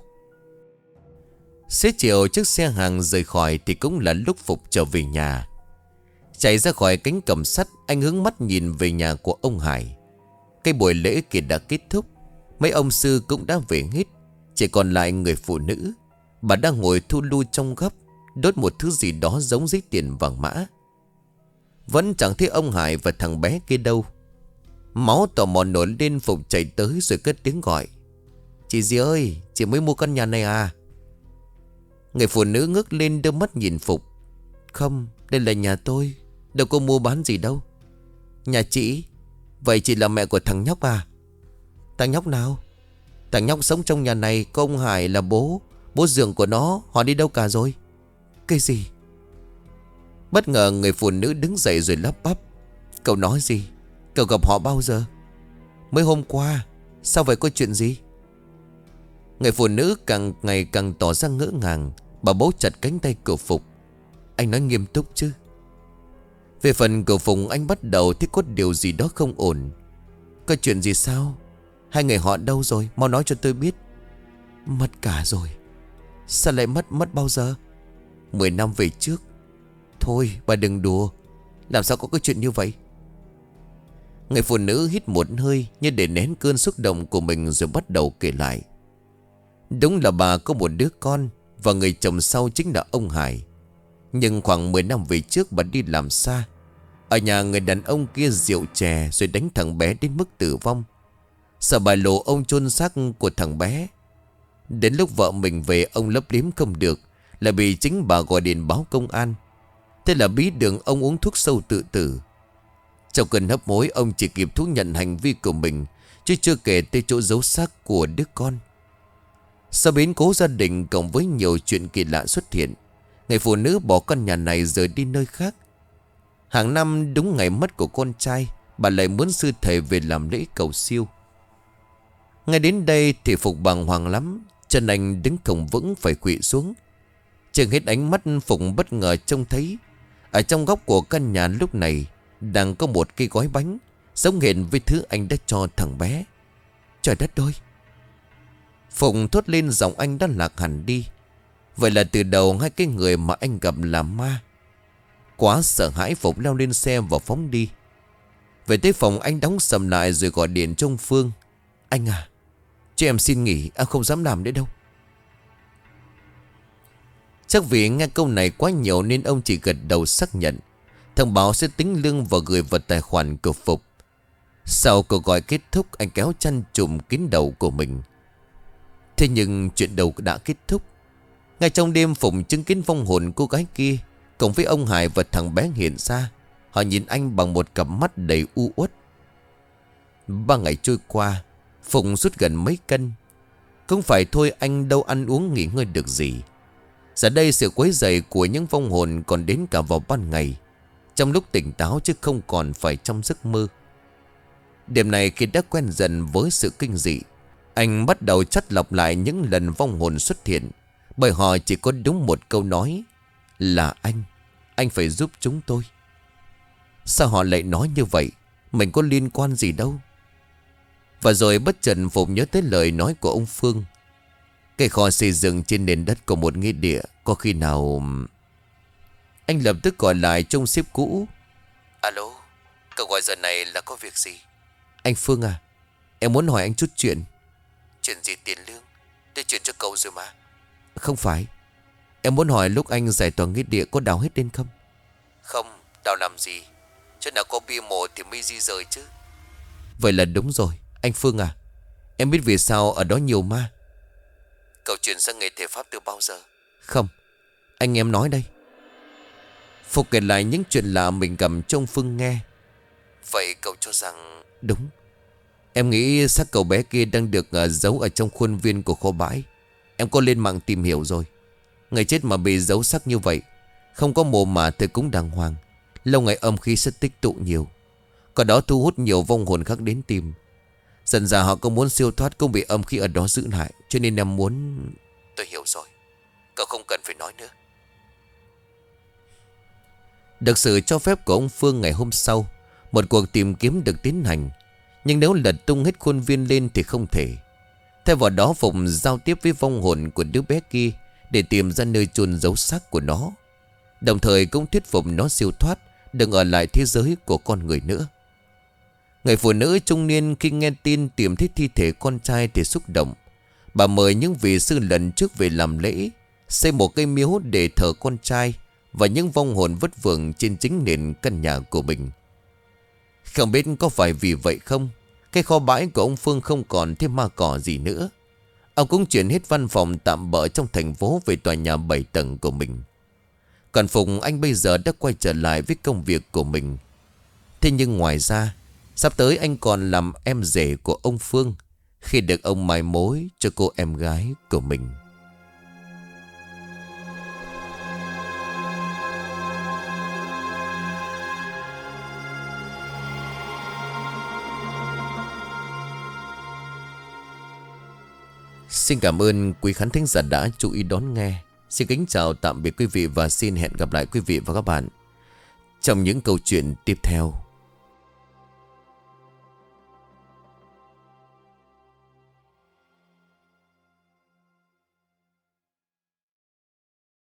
Xế chiều chiếc xe hàng rời khỏi thì cũng là lúc Phục trở về nhà. Chạy ra khỏi cánh cổng sắt, anh hướng mắt nhìn về nhà của ông Hải. Cái buổi lễ kia đã kết thúc, mấy ông sư cũng đã về hết, chỉ còn lại người phụ nữ. Bà đang ngồi thu lu trong góc, đốt một thứ gì đó giống giấy tiền vàng mã. Vẫn chẳng thấy ông Hải và thằng bé kia đâu. Máu tò mò nổi lên, Phục chạy tới rồi cất tiếng gọi: chị dì ơi, chị mới mua căn nhà này à? Người phụ nữ ngước lên đưa mắt nhìn Phục: không, đây là nhà tôi, đâu có mua bán gì đâu. Nhà chị? Vậy chị là mẹ của thằng nhóc à? Thằng nhóc nào? Thằng nhóc sống trong nhà này, có ông Hải là bố. Bố dượng của nó, họ đi đâu cả rồi? Cái gì? Bất ngờ người phụ nữ đứng dậy rồi lắp bắp: cậu nói gì? Cậu gặp họ bao giờ? Mới hôm qua. Sao vậy, có chuyện gì? Người phụ nữ càng ngày càng tỏ ra ngỡ ngàng. Bà bấu chặt cánh tay của Phục: anh nói nghiêm túc chứ? Về phần của Phục, anh bắt đầu thấy có điều gì đó không ổn. Có chuyện gì sao? Hai người họ đâu rồi? Mau nói cho tôi biết. Mất cả rồi. Sao lại mất? Mất bao giờ? Mười năm về trước. Thôi bà đừng đùa. Làm sao có cái chuyện như vậy? Người phụ nữ hít một hơi như để nén cơn xúc động của mình rồi bắt đầu kể lại. Đúng là bà có một đứa con, và người chồng sau chính là ông Hải. Nhưng khoảng mười năm về trước bà đi làm xa. Ở nhà người đàn ông kia rượu chè rồi đánh thằng bé đến mức tử vong. Sợ bà lộ ông chôn xác của thằng bé. Đến lúc vợ mình về ông lấp liếm không được, là bị chính bà gọi điện báo công an. Thế là bí đường ông uống thuốc sâu tự tử. Trong cơn hấp hối ông chỉ kịp thú nhận hành vi của mình, chứ chưa kể tới chỗ giấu xác của đứa con. Sau biến cố gia đình cộng với nhiều chuyện kỳ lạ xuất hiện, người phụ nữ bỏ căn nhà này rời đi nơi khác. Hàng năm đúng ngày mất của con trai, bà lại muốn sư thầy về làm lễ cầu siêu. Ngay đến đây thì Phục bàng hoàng lắm. Chân anh đứng không vững phải khuỵu xuống. Chừng hết ánh mắt, Phục bất ngờ trông thấy ở trong góc của căn nhà lúc này đang có một cây gói bánh giống hệt với thứ anh đã cho thằng bé. Trời đất ơi! Phục thốt lên, giọng anh đã lạc hẳn đi. Vậy là từ đầu hai cái người mà anh gặp là ma. Quá sợ hãi, Phục leo lên xe và phóng đi. Về tới phòng anh đóng sầm lại rồi gọi điện cho ông Phương. Anh à, cho em xin nghỉ, em không dám làm nữa đâu. Chắc vì nghe câu này quá nhiều nên ông chỉ gật đầu xác nhận. Thông báo sẽ tính lương và gửi vào tài khoản của Phục. Sau cuộc gọi kết thúc, anh kéo chăn trùm kín đầu của mình. Thế nhưng chuyện đầu đã kết thúc. Ngay trong đêm, Phục chứng kiến vong hồn cô gái kia cùng với ông Hải và thằng bé hiện ra. Họ nhìn anh bằng một cặp mắt đầy u uất. Ba ngày trôi qua, Phục rút gần mấy cân. Không phải thôi, anh đâu ăn uống nghỉ ngơi được gì. Giờ đây sự quấy rầy của những vong hồn còn đến cả vào ban ngày, trong lúc tỉnh táo chứ không còn phải trong giấc mơ. Đêm này khi đã quen dần với sự kinh dị, anh bắt đầu chắt lọc lại những lần vong hồn xuất hiện. Bởi họ chỉ có đúng một câu nói là anh, anh phải giúp chúng tôi. Sao họ lại nói như vậy? Mình có liên quan gì đâu. Và rồi bất chợt Phục nhớ tới lời nói của ông Phương. Cái kho xây dựng trên nền đất của một nghĩa địa, có khi nào... Anh lập tức gọi lại trong xếp cũ. Alo, cậu gọi giờ này là có việc gì? Anh Phương à, em muốn hỏi anh chút chuyện. Chuyện gì? Tiền lương tôi chuyển cho cậu rồi mà. Không phải, em muốn hỏi lúc anh giải tỏa nghĩa địa có đào hết lên không? Không, đào làm gì? Chỗ nào có bia mộ thì mới di rời chứ. Vậy là đúng rồi. Anh Phương à, em biết vì sao ở đó nhiều ma. Cậu chuyển sang nghề thể pháp từ bao giờ? Không, anh em nói đây. Phục kể lại những chuyện lạ mình gặp trong Phương nghe. Vậy cậu cho rằng... Đúng. Em nghĩ xác cậu bé kia đang được uh, giấu ở trong khuôn viên của kho bãi. Em có lên mạng tìm hiểu rồi. Người chết mà bị giấu xác như vậy, không có mồ mả thì cũng đàng hoàng. Lâu ngày âm khí sẽ tích tụ nhiều, còn đó thu hút nhiều vong hồn khác đến tìm. Dần dà họ có muốn siêu thoát cũng bị âm khí ở đó giữ lại. Cho nên em muốn... Tôi hiểu rồi, cậu không cần phải nói nữa. Được sự cho phép của ông Phương, ngày hôm sau một cuộc tìm kiếm được tiến hành. Nhưng nếu lật tung hết khuôn viên lên thì không thể. Thay vào đó, Phục giao tiếp với vong hồn của đứa bé kia để tìm ra nơi chôn giấu xác của nó, đồng thời cũng thuyết phục nó siêu thoát, đừng ở lại thế giới của con người nữa. Người phụ nữ trung niên khi nghe tin tìm thấy thi thể con trai thì xúc động. Bà mời những vị sư lần trước về làm lễ, xây một cây miếu để thờ con trai và những vong hồn vất vưởng trên chính nền căn nhà của mình. Không biết có phải vì vậy không, cái kho bãi của ông Phương không còn thêm ma cỏ gì nữa. Ông cũng chuyển hết văn phòng tạm bợ trong thành phố về tòa nhà bảy tầng của mình. Còn Phục, anh bây giờ đã quay trở lại với công việc của mình. Thế nhưng ngoài ra, sắp tới anh còn làm em rể của ông Phương, khi được ông mai mối cho cô em gái của mình. Xin cảm ơn quý khán thính giả đã chú ý đón nghe. Xin kính chào tạm biệt quý vị và xin hẹn gặp lại quý vị và các bạn trong những câu chuyện tiếp theo.